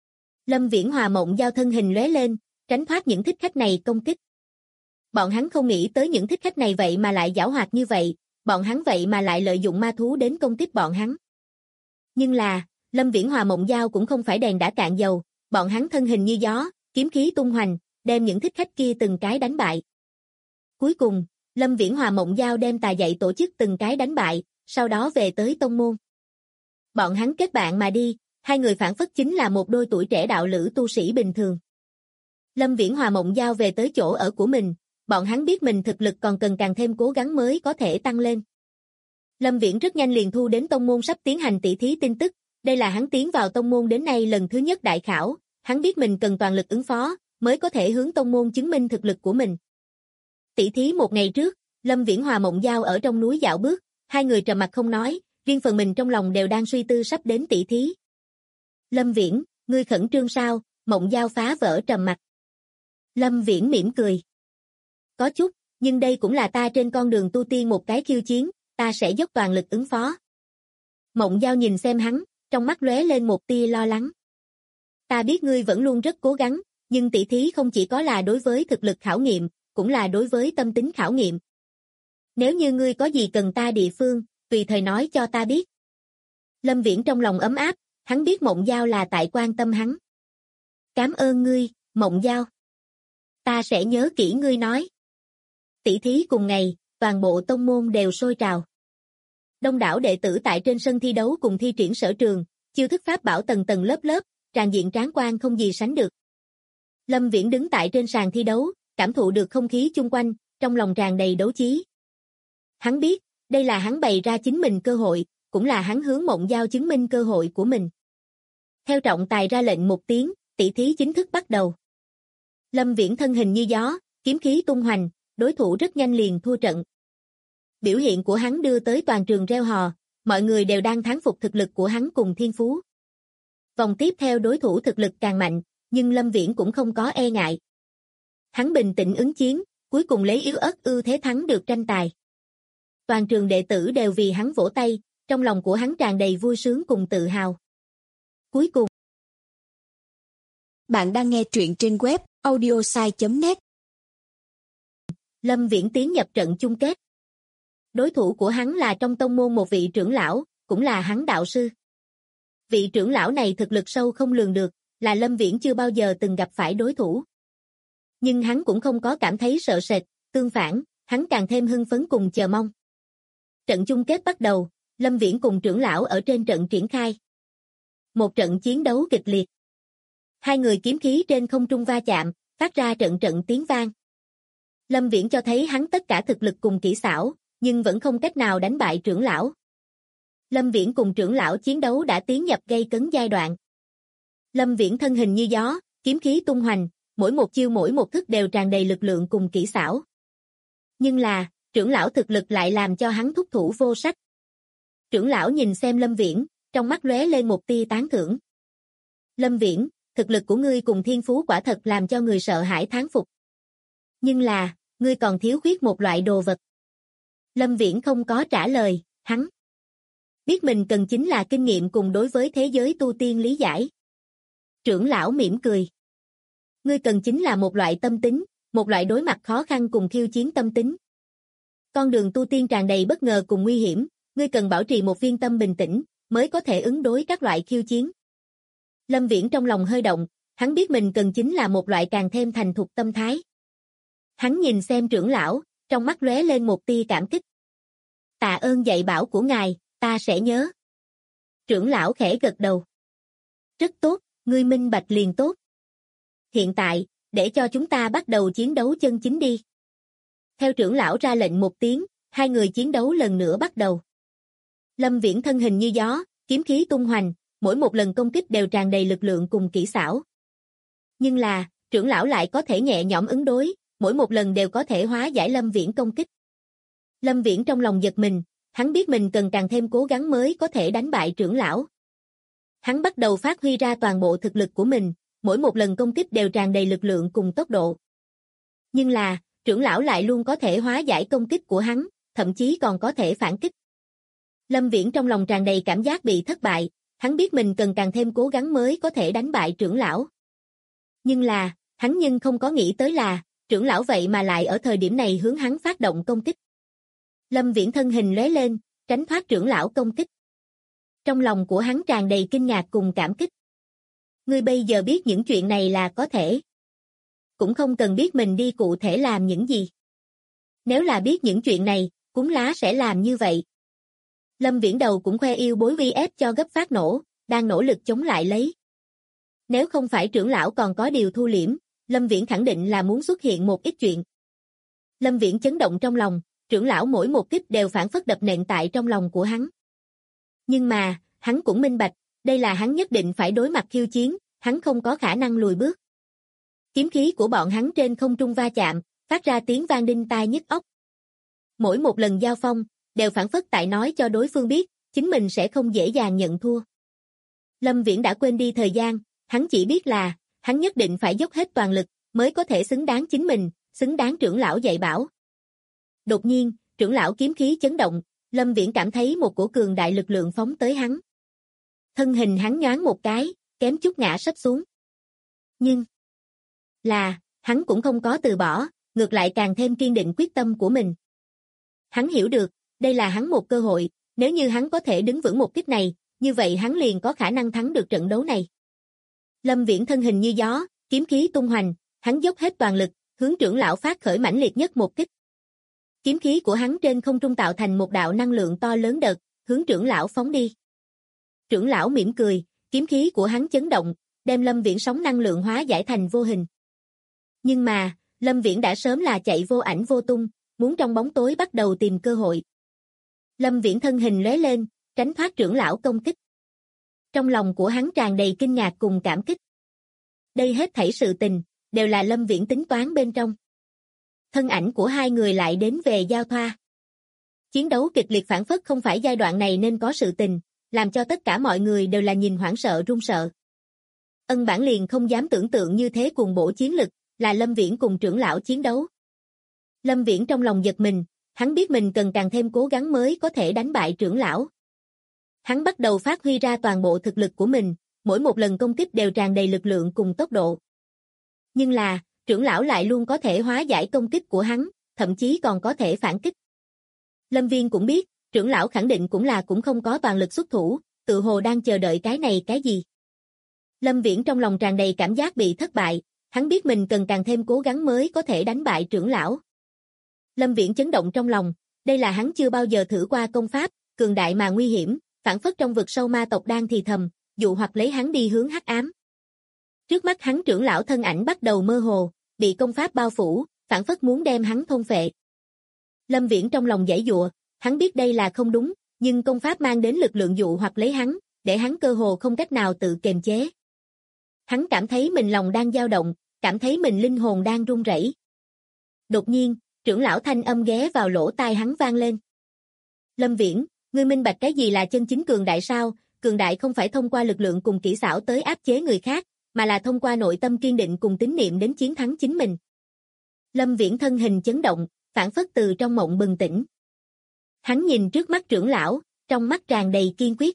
Lâm Viễn Hòa Mộng Giao thân hình lóe lên, tránh thoát những thích khách này công kích. Bọn hắn không nghĩ tới những thích khách này vậy mà lại giảo hoạt như vậy, bọn hắn vậy mà lại lợi dụng ma thú đến công kích bọn hắn. Nhưng là, Lâm Viễn Hòa Mộng Giao cũng không phải đèn đã cạn dầu, bọn hắn thân hình như gió, kiếm khí tung hoành, đem những thích khách kia từng cái đánh bại. Cuối cùng, Lâm Viễn Hòa Mộng Giao đem tà dạy tổ chức từng cái đánh bại, sau đó về tới tông môn. Bọn hắn kết bạn mà đi, hai người phản phất chính là một đôi tuổi trẻ đạo lữ tu sĩ bình thường. Lâm Viễn Hòa Mộng Giao về tới chỗ ở của mình, bọn hắn biết mình thực lực còn cần càng thêm cố gắng mới có thể tăng lên. Lâm Viễn rất nhanh liền thu đến tông môn sắp tiến hành tỷ thí tin tức, đây là hắn tiến vào tông môn đến nay lần thứ nhất đại khảo, hắn biết mình cần toàn lực ứng phó, mới có thể hướng tông môn chứng minh thực lực của mình. Tỷ thí một ngày trước, Lâm Viễn Hòa Mộng Giao ở trong núi dạo bước, hai người trầm mặc không nói, riêng phần mình trong lòng đều đang suy tư sắp đến tỷ thí. Lâm Viễn, ngươi khẩn trương sao? Mộng Giao phá vỡ trầm mặc. Lâm Viễn mỉm cười. Có chút, nhưng đây cũng là ta trên con đường tu tiên một cái khiêu chiến, ta sẽ dốc toàn lực ứng phó. Mộng Giao nhìn xem hắn, trong mắt lóe lên một tia lo lắng. Ta biết ngươi vẫn luôn rất cố gắng, nhưng tỷ thí không chỉ có là đối với thực lực khảo nghiệm, cũng là đối với tâm tính khảo nghiệm. Nếu như ngươi có gì cần ta địa phương, tùy thời nói cho ta biết. Lâm Viễn trong lòng ấm áp, hắn biết Mộng Giao là tại quan tâm hắn. Cảm ơn ngươi, Mộng Giao. Ta sẽ nhớ kỹ ngươi nói. Tỷ thí cùng ngày, toàn bộ tông môn đều sôi trào. Đông đảo đệ tử tại trên sân thi đấu cùng thi triển sở trường, chiêu thức pháp bảo tầng tầng lớp lớp, tràn diện tráng quan không gì sánh được. Lâm Viễn đứng tại trên sàn thi đấu, cảm thụ được không khí chung quanh, trong lòng tràn đầy đấu chí. Hắn biết, đây là hắn bày ra chính mình cơ hội, cũng là hắn hướng Mộng Giao chứng minh cơ hội của mình. Theo trọng tài ra lệnh một tiếng, tỷ thí chính thức bắt đầu. Lâm Viễn thân hình như gió, kiếm khí tung hoành, đối thủ rất nhanh liền thua trận. Biểu hiện của hắn đưa tới toàn trường reo hò, mọi người đều đang thán phục thực lực của hắn cùng thiên phú. Vòng tiếp theo đối thủ thực lực càng mạnh, nhưng Lâm Viễn cũng không có e ngại. Hắn bình tĩnh ứng chiến, cuối cùng lấy yếu ớt ưu thế thắng được tranh tài. Toàn trường đệ tử đều vì hắn vỗ tay, trong lòng của hắn tràn đầy vui sướng cùng tự hào. Cuối cùng, bạn đang nghe truyện trên web audiosai.net. Lâm Viễn tiến nhập trận chung kết. Đối thủ của hắn là trong tông môn một vị trưởng lão, cũng là hắn đạo sư. Vị trưởng lão này thực lực sâu không lường được, là Lâm Viễn chưa bao giờ từng gặp phải đối thủ. Nhưng hắn cũng không có cảm thấy sợ sệt, tương phản, hắn càng thêm hưng phấn cùng chờ mong. Trận chung kết bắt đầu, Lâm Viễn cùng trưởng lão ở trên trận triển khai. Một trận chiến đấu kịch liệt. Hai người kiếm khí trên không trung va chạm, phát ra trận trận tiếng vang. Lâm Viễn cho thấy hắn tất cả thực lực cùng kỹ xảo, nhưng vẫn không cách nào đánh bại trưởng lão. Lâm Viễn cùng trưởng lão chiến đấu đã tiến nhập gay cấn giai đoạn. Lâm Viễn thân hình như gió, kiếm khí tung hoành, mỗi một chiêu mỗi một thức đều tràn đầy lực lượng cùng kỹ xảo. Nhưng là, trưởng lão thực lực lại làm cho hắn thúc thủ vô sách. Trưởng lão nhìn xem Lâm Viễn, trong mắt lóe lên một tia tán thưởng. Lâm Viễn, thực lực của ngươi cùng thiên phú quả thật làm cho người sợ hãi thán phục. Nhưng là, ngươi còn thiếu khuyết một loại đồ vật. Lâm Viễn không có trả lời, hắn biết mình cần chính là kinh nghiệm cùng đối với thế giới tu tiên lý giải. Trưởng lão mỉm cười. Ngươi cần chính là một loại tâm tính, một loại đối mặt khó khăn cùng khiêu chiến tâm tính. Con đường tu tiên tràn đầy bất ngờ cùng nguy hiểm, ngươi cần bảo trì một viên tâm bình tĩnh, mới có thể ứng đối các loại khiêu chiến. Lâm Viễn trong lòng hơi động, hắn biết mình cần chính là một loại càng thêm thành thục tâm thái. Hắn nhìn xem trưởng lão, trong mắt lóe lên một tia cảm kích. Tạ ơn dạy bảo của ngài, ta sẽ nhớ. Trưởng lão khẽ gật đầu. Rất tốt, ngươi minh bạch liền tốt. Hiện tại, để cho chúng ta bắt đầu chiến đấu chân chính đi. Theo trưởng lão ra lệnh một tiếng, hai người chiến đấu lần nữa bắt đầu. Lâm Viễn thân hình như gió, kiếm khí tung hoành, mỗi một lần công kích đều tràn đầy lực lượng cùng kỹ xảo. Nhưng là, trưởng lão lại có thể nhẹ nhõm ứng đối, mỗi một lần đều có thể hóa giải Lâm Viễn công kích. Lâm Viễn trong lòng giật mình, hắn biết mình cần càng thêm cố gắng mới có thể đánh bại trưởng lão. Hắn bắt đầu phát huy ra toàn bộ thực lực của mình, mỗi một lần công kích đều tràn đầy lực lượng cùng tốc độ. Nhưng là, trưởng lão lại luôn có thể hóa giải công kích của hắn, thậm chí còn có thể phản kích. Lâm Viễn trong lòng tràn đầy cảm giác bị thất bại, hắn biết mình cần càng thêm cố gắng mới có thể đánh bại trưởng lão. Nhưng là, hắn không có nghĩ tới là, trưởng lão vậy mà lại ở thời điểm này hướng hắn phát động công kích. Lâm Viễn thân hình lóe lên, tránh thoát trưởng lão công kích. Trong lòng của hắn tràn đầy kinh ngạc cùng cảm kích. Ngươi bây giờ biết những chuyện này là có thể. Cũng không cần biết mình đi cụ thể làm những gì. Nếu là biết những chuyện này, cúng lá sẽ làm như vậy. Lâm Viễn đầu cũng khoe yêu bối vi ép cho gấp phát nổ, đang nỗ lực chống lại lấy. Nếu không phải trưởng lão còn có điều thu liễm, Lâm Viễn khẳng định là muốn xuất hiện một ít chuyện. Lâm Viễn chấn động trong lòng, trưởng lão mỗi một kích đều phản phất đập nện tại trong lòng của hắn. Nhưng mà, hắn cũng minh bạch, đây là hắn nhất định phải đối mặt khiêu chiến, hắn không có khả năng lùi bước. Kiếm khí của bọn hắn trên không trung va chạm, phát ra tiếng vang đinh tai nhức óc. Mỗi một lần giao phong, đều phản phất tại nói cho đối phương biết, chính mình sẽ không dễ dàng nhận thua. Lâm Viễn đã quên đi thời gian, hắn chỉ biết là, hắn nhất định phải dốc hết toàn lực, mới có thể xứng đáng chính mình, xứng đáng trưởng lão dạy bảo. Đột nhiên, trưởng lão kiếm khí chấn động, Lâm Viễn cảm thấy một cổ cường đại lực lượng phóng tới hắn. Thân hình hắn nhoáng một cái, kém chút ngã sấp xuống. Nhưng là, hắn cũng không có từ bỏ, ngược lại càng thêm kiên định quyết tâm của mình. Hắn hiểu được, đây là hắn một cơ hội, nếu như hắn có thể đứng vững một kích này, như vậy hắn liền có khả năng thắng được trận đấu này. Lâm Viễn thân hình như gió, kiếm khí tung hoành, hắn dốc hết toàn lực, hướng trưởng lão phát khởi mãnh liệt nhất một kích. Kiếm khí của hắn trên không trung tạo thành một đạo năng lượng to lớn đợt, hướng trưởng lão phóng đi. Trưởng lão mỉm cười, kiếm khí của hắn chấn động, đem Lâm Viễn sóng năng lượng hóa giải thành vô hình. Nhưng mà, Lâm Viễn đã sớm là chạy vô ảnh vô tung, muốn trong bóng tối bắt đầu tìm cơ hội. Lâm Viễn thân hình lóe lên, tránh thoát trưởng lão công kích. Trong lòng của hắn tràn đầy kinh ngạc cùng cảm kích. Đây hết thảy sự tình, đều là Lâm Viễn tính toán bên trong. Thân ảnh của hai người lại đến về giao thoa. Chiến đấu kịch liệt phản phất không phải giai đoạn này nên có sự tình, làm cho tất cả mọi người đều là nhìn hoảng sợ run sợ. Ân Bản liền không dám tưởng tượng như thế cuồng bổ chiến lực, là Lâm Viễn cùng trưởng lão chiến đấu. Lâm Viễn trong lòng giật mình, hắn biết mình cần càng thêm cố gắng mới có thể đánh bại trưởng lão. Hắn bắt đầu phát huy ra toàn bộ thực lực của mình, mỗi một lần công kích đều tràn đầy lực lượng cùng tốc độ. Nhưng là, trưởng lão lại luôn có thể hóa giải công kích của hắn, thậm chí còn có thể phản kích. Lâm Viên cũng biết, trưởng lão khẳng định cũng không có toàn lực xuất thủ, tự hồ đang chờ đợi cái này cái gì. Lâm Viễn trong lòng tràn đầy cảm giác bị thất bại, hắn biết mình cần càng thêm cố gắng mới có thể đánh bại trưởng lão. Lâm Viễn chấn động trong lòng, đây là hắn chưa bao giờ thử qua công pháp, cường đại mà nguy hiểm, phản phất trong vực sâu ma tộc đang thì thầm, dụ hoặc lấy hắn đi hướng hắc ám. Trước mắt hắn trưởng lão thân ảnh bắt đầu mơ hồ, bị công pháp bao phủ, phản phất muốn đem hắn thôn phệ. Lâm Viễn trong lòng giãy giụa, hắn biết đây là không đúng, nhưng công pháp mang đến lực lượng dụ hoặc lấy hắn, để hắn cơ hồ không cách nào tự kiềm chế. Hắn cảm thấy mình lòng đang dao động, cảm thấy mình linh hồn đang run rẩy. Đột nhiên, trưởng lão thanh âm ghé vào lỗ tai hắn vang lên. Lâm Viễn, ngươi minh bạch cái gì là chân chính cường đại sao? Cường đại không phải thông qua lực lượng cùng kỹ xảo tới áp chế người khác, mà là thông qua nội tâm kiên định cùng tín niệm đến chiến thắng chính mình. Lâm Viễn thân hình chấn động, phản phất từ trong mộng bừng tỉnh. Hắn nhìn trước mắt trưởng lão, trong mắt tràn đầy kiên quyết.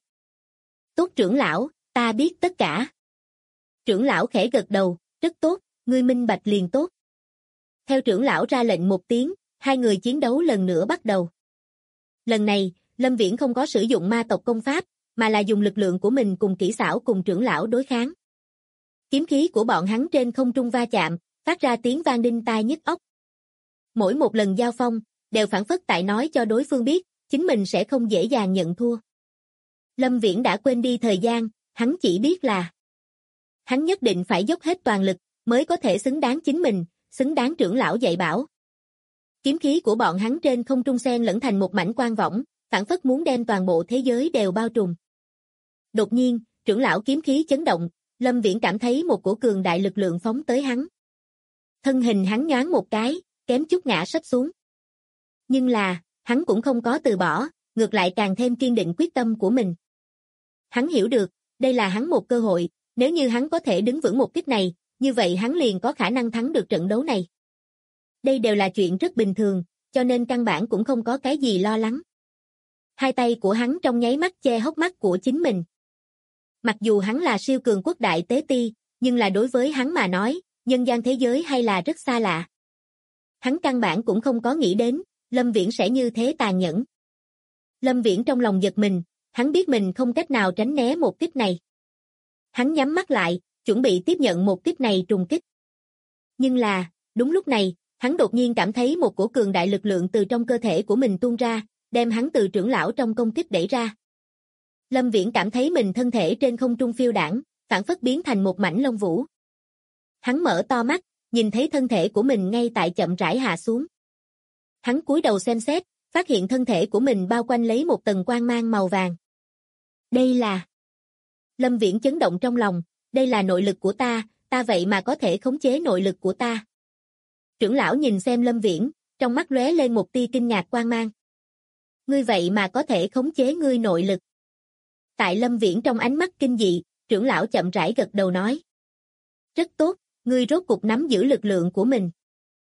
Tốt trưởng lão, ta biết tất cả. Trưởng lão khẽ gật đầu, rất tốt, ngươi minh bạch liền tốt. Theo trưởng lão ra lệnh một tiếng, hai người chiến đấu lần nữa bắt đầu. Lần này, Lâm Viễn không có sử dụng ma tộc công pháp, mà là dùng lực lượng của mình cùng kỹ xảo cùng trưởng lão đối kháng. Kiếm khí của bọn hắn trên không trung va chạm, phát ra tiếng vang đinh tai nhức óc. Mỗi một lần giao phong, đều phản phất tại nói cho đối phương biết, chính mình sẽ không dễ dàng nhận thua. Lâm Viễn đã quên đi thời gian, hắn chỉ biết là hắn nhất định phải dốc hết toàn lực, mới có thể xứng đáng chính mình, xứng đáng trưởng lão dạy bảo. Kiếm khí của bọn hắn trên không trung xen lẫn thành một mảnh quang võng, phản phất muốn đem toàn bộ thế giới đều bao trùm. Đột nhiên, trưởng lão kiếm khí chấn động, Lâm Viễn cảm thấy một cổ cường đại lực lượng phóng tới hắn. Thân hình hắn nhoáng một cái, kém chút ngã sấp xuống. Nhưng là, hắn cũng không có từ bỏ, ngược lại càng thêm kiên định quyết tâm của mình. Hắn hiểu được, đây là hắn một cơ hội, nếu như hắn có thể đứng vững một kích này, như vậy hắn liền có khả năng thắng được trận đấu này. Đây đều là chuyện rất bình thường, cho nên căn bản cũng không có cái gì lo lắng. Hai tay của hắn trong nháy mắt che hốc mắt của chính mình. Mặc dù hắn là siêu cường quốc đại tế ti, nhưng là đối với hắn mà nói, nhân gian thế giới hay là rất xa lạ. Hắn căn bản cũng không có nghĩ đến, Lâm Viễn sẽ như thế tàn nhẫn. Lâm Viễn trong lòng giật mình, hắn biết mình không cách nào tránh né một kích này. Hắn nhắm mắt lại, chuẩn bị tiếp nhận một kích này trùng kích. Nhưng là, đúng lúc này, hắn đột nhiên cảm thấy một cổ cường đại lực lượng từ trong cơ thể của mình tuôn ra, đem hắn từ trưởng lão trong công kích đẩy ra. Lâm Viễn cảm thấy mình thân thể trên không trung phiêu đãng, phản phất biến thành một mảnh lông vũ. Hắn mở to mắt, nhìn thấy thân thể của mình ngay tại chậm rãi hạ xuống. Hắn cúi đầu xem xét, phát hiện thân thể của mình bao quanh lấy một tầng quang mang màu vàng. Đây là... Lâm Viễn chấn động trong lòng, đây là nội lực của ta vậy mà có thể khống chế nội lực của ta. Trưởng lão nhìn xem Lâm Viễn, trong mắt lóe lên một tia kinh ngạc quang mang. Ngươi vậy mà có thể khống chế ngươi nội lực. Tại Lâm Viễn trong ánh mắt kinh dị, trưởng lão chậm rãi gật đầu nói. Rất tốt, ngươi rốt cục nắm giữ lực lượng của mình.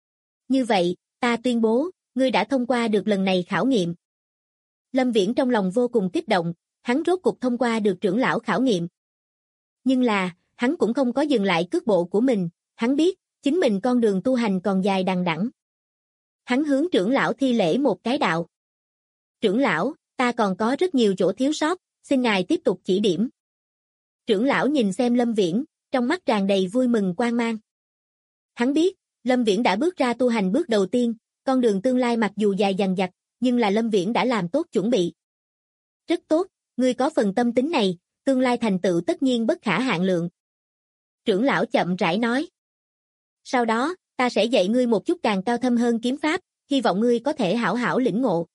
Như vậy, ta tuyên bố, ngươi đã thông qua được lần này khảo nghiệm. Lâm Viễn trong lòng vô cùng kích động, hắn rốt cục thông qua được trưởng lão khảo nghiệm. Nhưng là, hắn cũng không có dừng lại cước bộ của mình, hắn biết, chính mình con đường tu hành còn dài đằng đẵng. Hắn hướng trưởng lão thi lễ một cái đạo. Trưởng lão, ta còn có rất nhiều chỗ thiếu sót, xin ngài tiếp tục chỉ điểm. Trưởng lão nhìn xem Lâm Viễn, trong mắt tràn đầy vui mừng quang mang. Hắn biết, Lâm Viễn đã bước ra tu hành bước đầu tiên, con đường tương lai mặc dù dài dằng dặc, nhưng là Lâm Viễn đã làm tốt chuẩn bị. Rất tốt, ngươi có phần tâm tính này, tương lai thành tựu tất nhiên bất khả hạn lượng. Trưởng lão chậm rãi nói. Sau đó, ta sẽ dạy ngươi một chút càng cao thâm hơn kiếm pháp, hy vọng ngươi có thể hảo hảo lĩnh ngộ.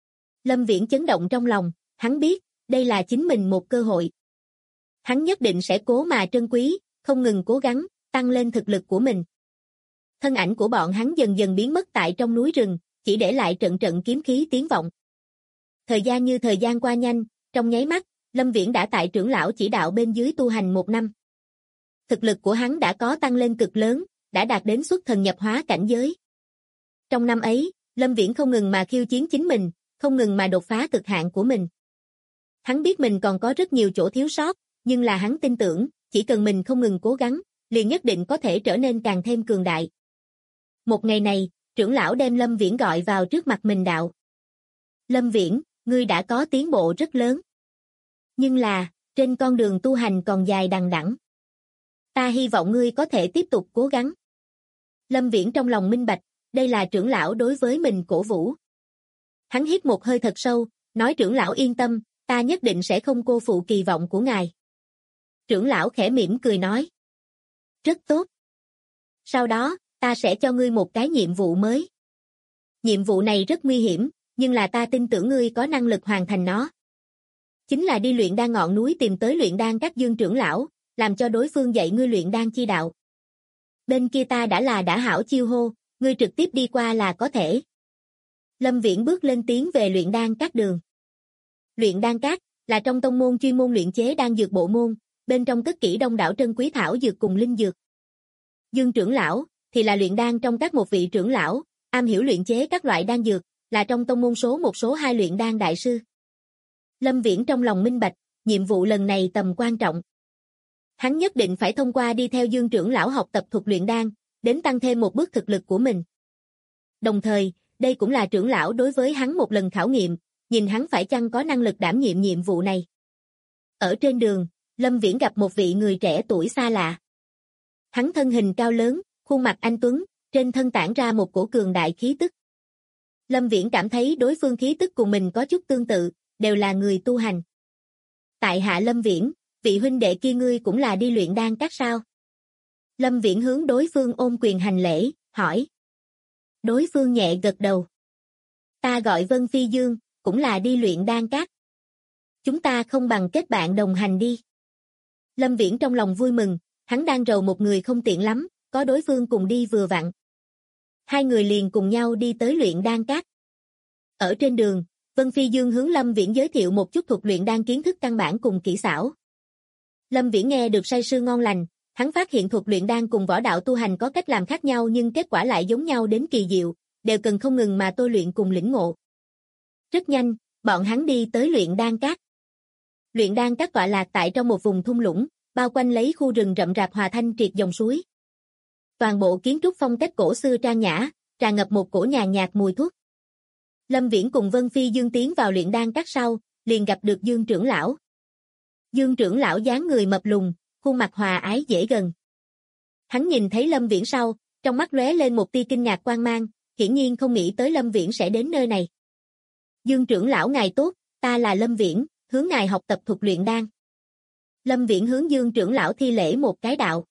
Lâm Viễn chấn động trong lòng, hắn biết, đây là chính mình một cơ hội. Hắn nhất định sẽ cố mà trân quý, không ngừng cố gắng, tăng lên thực lực của mình. Thân ảnh của bọn hắn dần dần biến mất tại trong núi rừng, chỉ để lại trận trận kiếm khí tiếng vọng. Thời gian như thời gian qua nhanh, trong nháy mắt, Lâm Viễn đã tại trưởng lão chỉ đạo bên dưới tu hành 1 năm. Thực lực của hắn đã có tăng lên cực lớn, đã đạt đến xuất thần nhập hóa cảnh giới. Trong năm ấy, Lâm Viễn không ngừng mà khiêu chiến chính mình, không ngừng mà đột phá cực hạn của mình. Hắn biết mình còn có rất nhiều chỗ thiếu sót, nhưng là hắn tin tưởng, chỉ cần mình không ngừng cố gắng, liền nhất định có thể trở nên càng thêm cường đại. Một ngày này, trưởng lão đem Lâm Viễn gọi vào trước mặt mình đạo. Lâm Viễn, ngươi đã có tiến bộ rất lớn. Nhưng là, trên con đường tu hành còn dài đằng đẵng. Ta hy vọng ngươi có thể tiếp tục cố gắng. Lâm Viễn trong lòng minh bạch, đây là trưởng lão đối với mình cổ vũ. Hắn hít một hơi thật sâu, nói trưởng lão yên tâm, ta nhất định sẽ không cô phụ kỳ vọng của ngài. Trưởng lão khẽ mỉm cười nói. Rất tốt. Sau đó, ta sẽ cho ngươi một cái nhiệm vụ mới. Nhiệm vụ này rất nguy hiểm, nhưng là ta tin tưởng ngươi có năng lực hoàn thành nó. Chính là đi luyện đan ngọn núi tìm tới luyện đan các Dương trưởng lão, làm cho đối phương dạy ngươi luyện đan chi đạo. Bên kia ta đã hảo chiêu hô, ngươi trực tiếp đi qua là có thể. Lâm Viễn bước lên tiến về luyện đan các đường. Luyện đan các là trong tông môn chuyên môn luyện chế đan dược bộ môn, bên trong cất kỹ đông đảo trân quý thảo dược cùng linh dược. Dương trưởng lão thì là luyện đan trong các một vị trưởng lão, am hiểu luyện chế các loại đan dược, là trong tông môn một số 2 luyện đan đại sư. Lâm Viễn trong lòng minh bạch, nhiệm vụ lần này tầm quan trọng. Hắn nhất định phải thông qua đi theo Dương trưởng lão học tập thuật luyện đan, đến tăng thêm một bước thực lực của mình. Đồng thời, đây cũng là trưởng lão đối với hắn một lần khảo nghiệm, nhìn hắn phải chăng có năng lực đảm nhiệm nhiệm vụ này. Ở trên đường, Lâm Viễn gặp một vị người trẻ tuổi xa lạ. Hắn thân hình cao lớn, khuôn mặt anh tuấn, trên thân tản ra một cổ cường đại khí tức. Lâm Viễn cảm thấy đối phương khí tức cùng mình có chút tương tự, đều là người tu hành. Tại hạ Lâm Viễn, vị huynh đệ kia ngươi cũng là đi luyện đan các sao? Lâm Viễn hướng đối phương ôm quyền hành lễ, hỏi. Đối phương nhẹ gật đầu. Ta gọi Vân Phi Dương, cũng là đi luyện đan các. Chúng ta không bằng kết bạn đồng hành đi. Lâm Viễn trong lòng vui mừng, hắn đang rầu một người không tiện lắm, có đối phương cùng đi vừa vặn. 2 người liền cùng nhau đi tới luyện đan các. Ở trên đường, Vân Phi Dương hướng Lâm Viễn giới thiệu một chút thuật luyện đan kiến thức căn bản cùng kỹ xảo. Lâm Viễn nghe được say sưa ngon lành, hắn phát hiện thuật luyện đan cùng võ đạo tu hành có cách làm khác nhau nhưng kết quả lại giống nhau đến kỳ diệu, đều cần không ngừng mà tôi luyện cùng lĩnh ngộ. Rất nhanh, bọn hắn đi tới luyện đan các. Luyện đan các tọa lạc tại trong một vùng thung lũng, bao quanh lấy khu rừng rậm rạp hòa thanh triệt dòng suối. Toàn bộ kiến trúc phong cách cổ xưa trang nhã, tràn ngập một cổ nhàn nhạt mùi thuốc. Lâm Viễn cùng Vân Phi Dương tiến vào luyện đan các sau, liền gặp được Dương trưởng lão. Dương trưởng lão dáng người mập lùn, khuôn mặt hòa ái dễ gần. Hắn nhìn thấy Lâm Viễn sau, trong mắt lóe lên một tia kinh ngạc quang mang, hiển nhiên không nghĩ tới Lâm Viễn sẽ đến nơi này. Dương trưởng lão ngài tốt, ta là Lâm Viễn, hướng ngài học tập thuật luyện đan. Lâm Viễn hướng Dương trưởng lão thi lễ một cái đạo.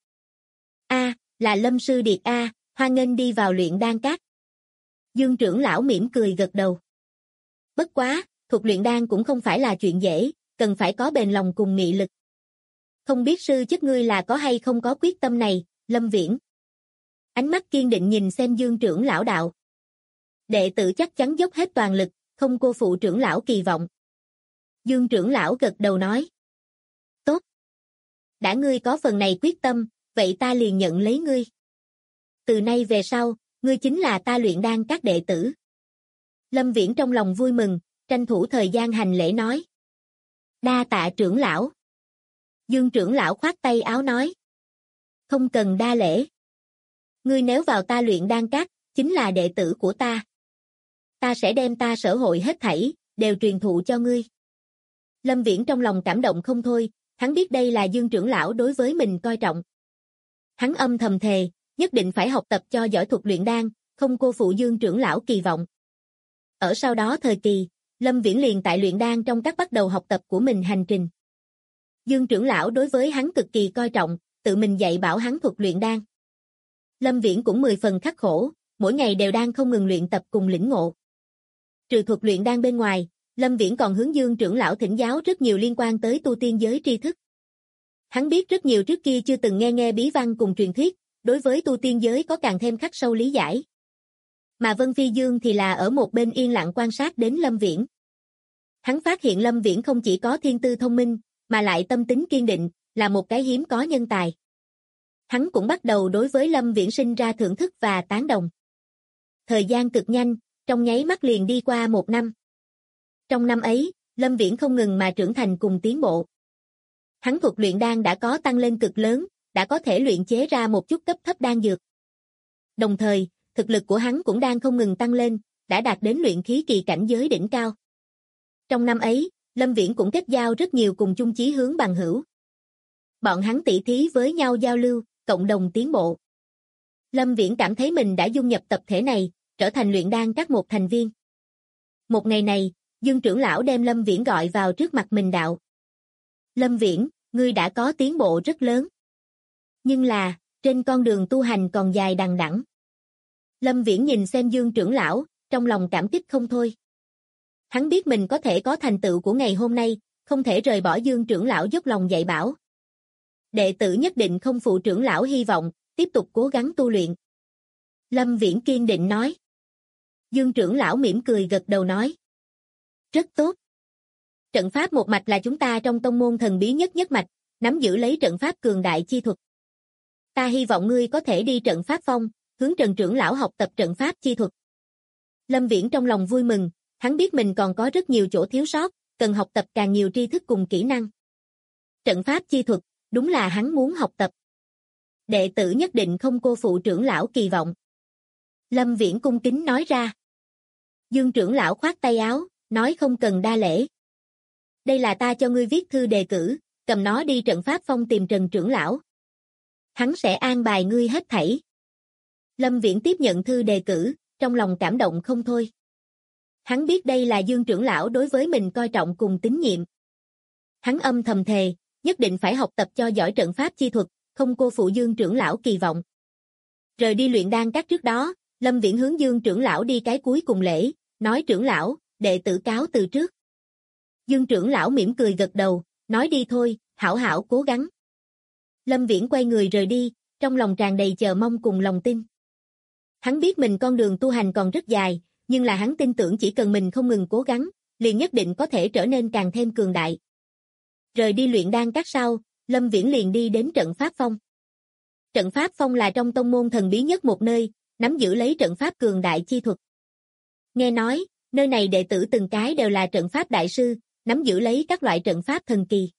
Là Lâm sư điệt hoan nghênh đi vào luyện đan các. Dương trưởng lão mỉm cười gật đầu. Bất quá, thuật luyện đan cũng không phải là chuyện dễ, cần phải có bền lòng cùng nghị lực. Không biết sư chất ngươi là có hay không có quyết tâm này, Lâm Viễn. Ánh mắt kiên định nhìn xem Dương trưởng lão đạo. Đệ tử chắc chắn dốc hết toàn lực, không cô phụ trưởng lão kỳ vọng. Dương trưởng lão gật đầu nói. Tốt. Đã ngươi có phần này quyết tâm, vậy ta liền nhận lấy ngươi. Từ nay về sau, ngươi chính là ta luyện đan các đệ tử. Lâm Viễn trong lòng vui mừng, tranh thủ thời gian hành lễ nói. Đa tạ trưởng lão. Dương trưởng lão khoát tay áo nói. Không cần đa lễ. Ngươi nếu vào ta luyện đan các, chính là đệ tử của ta. Ta sẽ đem ta sở hội hết thảy, đều truyền thụ cho ngươi. Lâm Viễn trong lòng cảm động không thôi, hắn biết đây là Dương trưởng lão đối với mình coi trọng. Hắn âm thầm thề, nhất định phải học tập cho giỏi thuật luyện đan, không cô phụ Dương trưởng lão kỳ vọng. Ở sau đó thời kỳ, Lâm Viễn liền tại luyện đan trong các bắt đầu học tập của mình hành trình. Dương trưởng lão đối với hắn cực kỳ coi trọng, tự mình dạy bảo hắn thuật luyện đan. Lâm Viễn cũng 10 phần khắc khổ, mỗi ngày đều đang không ngừng luyện tập cùng lĩnh ngộ. Trừ thuật luyện đan bên ngoài, Lâm Viễn còn hướng Dương trưởng lão thỉnh giáo rất nhiều liên quan tới tu tiên giới tri thức. Hắn biết rất nhiều trước kia chưa từng nghe bí văn cùng truyền thuyết, đối với tu tiên giới có càng thêm khắc sâu lý giải. Mà Vân Phi Dương thì là ở một bên yên lặng quan sát đến Lâm Viễn. Hắn phát hiện Lâm Viễn không chỉ có thiên tư thông minh, mà lại tâm tính kiên định, là một cái hiếm có nhân tài. Hắn cũng bắt đầu đối với Lâm Viễn sinh ra thưởng thức và tán đồng. Thời gian cực nhanh, trong nháy mắt liền đi qua 1 năm. Trong năm ấy, Lâm Viễn không ngừng mà trưởng thành cùng tiến bộ. Hắn thuật luyện đan đã có tăng lên cực lớn, đã có thể luyện chế ra một chút cấp thấp đan dược. Đồng thời, thực lực của hắn cũng đang không ngừng tăng lên, đã đạt đến luyện khí kỳ cảnh giới đỉnh cao. Trong năm ấy, Lâm Viễn cũng kết giao rất nhiều cùng chung chí hướng bằng hữu. Bọn hắn tỷ thí với nhau giao lưu, cộng đồng tiến bộ. Lâm Viễn cảm thấy mình đã dung nhập tập thể này, trở thành luyện đan các một thành viên. Một ngày này, Dương trưởng lão đem Lâm Viễn gọi vào trước mặt mình đạo. Lâm Viễn, ngươi đã có tiến bộ rất lớn. Nhưng là, trên con đường tu hành còn dài đằng đẵng. Lâm Viễn nhìn xem Dương trưởng lão, trong lòng cảm kích không thôi. Hắn biết mình có thể có thành tựu của ngày hôm nay, không thể rời bỏ Dương trưởng lão dốc lòng dạy bảo. Đệ tử nhất định không phụ trưởng lão hy vọng, tiếp tục cố gắng tu luyện. Lâm Viễn kiên định nói. Dương trưởng lão mỉm cười gật đầu nói. Rất tốt. Trận pháp một mạch là chúng ta trong tông môn thần bí nhất mạch, nắm giữ lấy trận pháp cường đại chi thuật. Ta hy vọng ngươi có thể đi trận pháp phong, hướng Trần trưởng lão học tập trận pháp chi thuật. Lâm Viễn trong lòng vui mừng, hắn biết mình còn có rất nhiều chỗ thiếu sót, cần học tập càng nhiều tri thức cùng kỹ năng. Trận pháp chi thuật, đúng là hắn muốn học tập. Đệ tử nhất định không cô phụ trưởng lão kỳ vọng. Lâm Viễn cung kính nói ra. Dương trưởng lão khoát tay áo, nói không cần đa lễ. Đây là ta cho ngươi viết thư đề cử, cầm nó đi trận pháp phong tìm Trần trưởng lão. Hắn sẽ an bài ngươi hết thảy. Lâm Viễn tiếp nhận thư đề cử, trong lòng cảm động không thôi. Hắn biết đây là Dương trưởng lão đối với mình coi trọng cùng tín nhiệm. Hắn âm thầm thề, nhất định phải học tập cho giỏi trận pháp chi thuật, không cô phụ Dương trưởng lão kỳ vọng. Rời đi luyện đan các trước đó, Lâm Viễn hướng Dương trưởng lão đi cái cuối cùng lễ, nói trưởng lão, đệ tử cáo từ trước. Dương trưởng lão mỉm cười gật đầu, nói đi thôi, hảo hảo cố gắng. Lâm Viễn quay người rời đi, trong lòng tràn đầy chờ mong cùng lòng tin. Hắn biết mình con đường tu hành còn rất dài, nhưng là hắn tin tưởng chỉ cần mình không ngừng cố gắng, liền nhất định có thể trở nên càng thêm cường đại. Rời đi luyện đan các sau, Lâm Viễn liền đi đến trận pháp phong. Trận pháp phong là trong tông môn thần bí nhất một nơi, nắm giữ lấy trận pháp cường đại chi thuật. Nghe nói, nơi này đệ tử từng cái đều là trận pháp đại sư, nắm giữ lấy các loại trận pháp thần kỳ.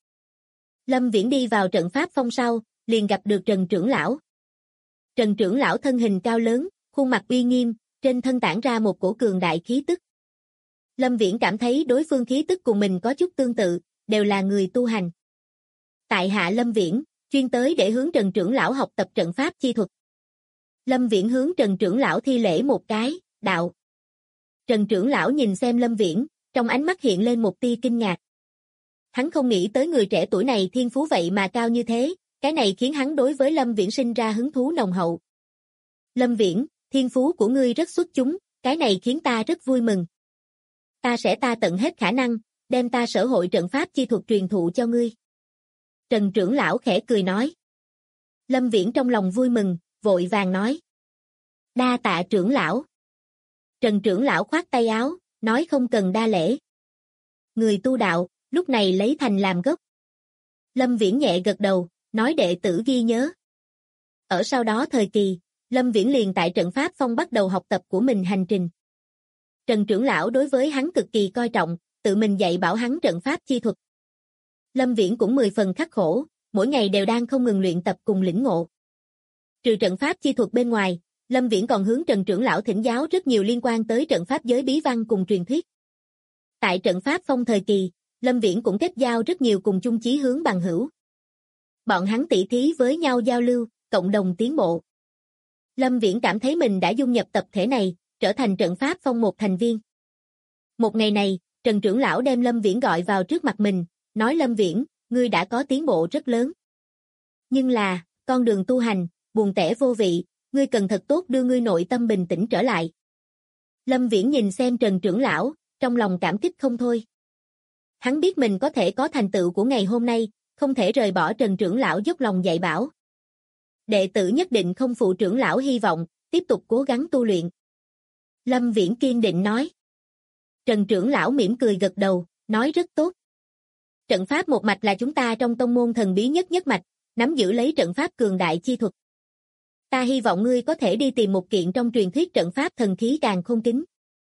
Lâm Viễn đi vào trận pháp phong sau, liền gặp được Trần trưởng lão. Trần trưởng lão thân hình cao lớn, khuôn mặt uy nghiêm, trên thân tản ra một cổ cường đại khí tức. Lâm Viễn cảm thấy đối phương khí tức cùng mình có chút tương tự, đều là người tu hành. Tại hạ Lâm Viễn, chuyên tới để hướng Trần trưởng lão học tập trận pháp chi thuật. Lâm Viễn hướng Trần trưởng lão thi lễ một cái, đạo. Trần trưởng lão nhìn xem Lâm Viễn, trong ánh mắt hiện lên một tia kinh ngạc. Hắn không nghĩ tới người trẻ tuổi này thiên phú vậy mà cao như thế, cái này khiến hắn đối với Lâm Viễn sinh ra hứng thú nồng hậu. Lâm Viễn, thiên phú của ngươi rất xuất chúng, cái này khiến ta rất vui mừng. Ta sẽ tận hết khả năng, đem ta sở hội trận pháp chi thuật truyền thụ cho ngươi. Trần trưởng lão khẽ cười nói. Lâm Viễn trong lòng vui mừng, vội vàng nói. Đa tạ trưởng lão. Trần trưởng lão khoát tay áo, nói không cần đa lễ. Người tu đạo, lúc này lấy thành làm gốc. Lâm Viễn nhẹ gật đầu, nói đệ tử ghi nhớ. Ở sau đó thời kỳ, Lâm Viễn liền tại trận pháp phong bắt đầu học tập của mình hành trình. Trần trưởng lão đối với hắn cực kỳ coi trọng, tự mình dạy bảo hắn trận pháp chi thuật. Lâm Viễn cũng 10 phần khắc khổ, mỗi ngày đều đang không ngừng luyện tập cùng lĩnh ngộ. Trừ trận pháp chi thuật bên ngoài, Lâm Viễn còn hướng Trần trưởng lão thỉnh giáo rất nhiều liên quan tới trận pháp giới bí văn cùng truyền thuyết. Tại trận pháp phong thời kỳ, Lâm Viễn cũng kết giao rất nhiều cùng chung chí hướng bằng hữu. Bọn hắn tỷ thí với nhau giao lưu, cộng đồng tiến bộ. Lâm Viễn cảm thấy mình đã dung nhập tập thể này, trở thành trận pháp phong một thành viên. Một ngày này, Trần trưởng lão đem Lâm Viễn gọi vào trước mặt mình, nói Lâm Viễn, ngươi đã có tiến bộ rất lớn. Nhưng là, con đường tu hành, buồn tẻ vô vị, ngươi cần thật tốt đưa ngươi nội tâm bình tĩnh trở lại. Lâm Viễn nhìn xem Trần trưởng lão, trong lòng cảm kích không thôi. Hắn biết mình có thể có thành tựu của ngày hôm nay, không thể rời bỏ Trần trưởng lão dốc lòng dạy bảo. Đệ tử nhất định không phụ trưởng lão hy vọng, tiếp tục cố gắng tu luyện. Lâm Viễn kiên định nói. Trần trưởng lão mỉm cười gật đầu, nói rất tốt. Trận pháp một mạch là chúng ta trong tông môn thần bí nhất mạch, nắm giữ lấy trận pháp cường đại chi thuật. Ta hy vọng ngươi có thể đi tìm một kiện trong truyền thuyết trận pháp thần khí Càn Khôn Kính.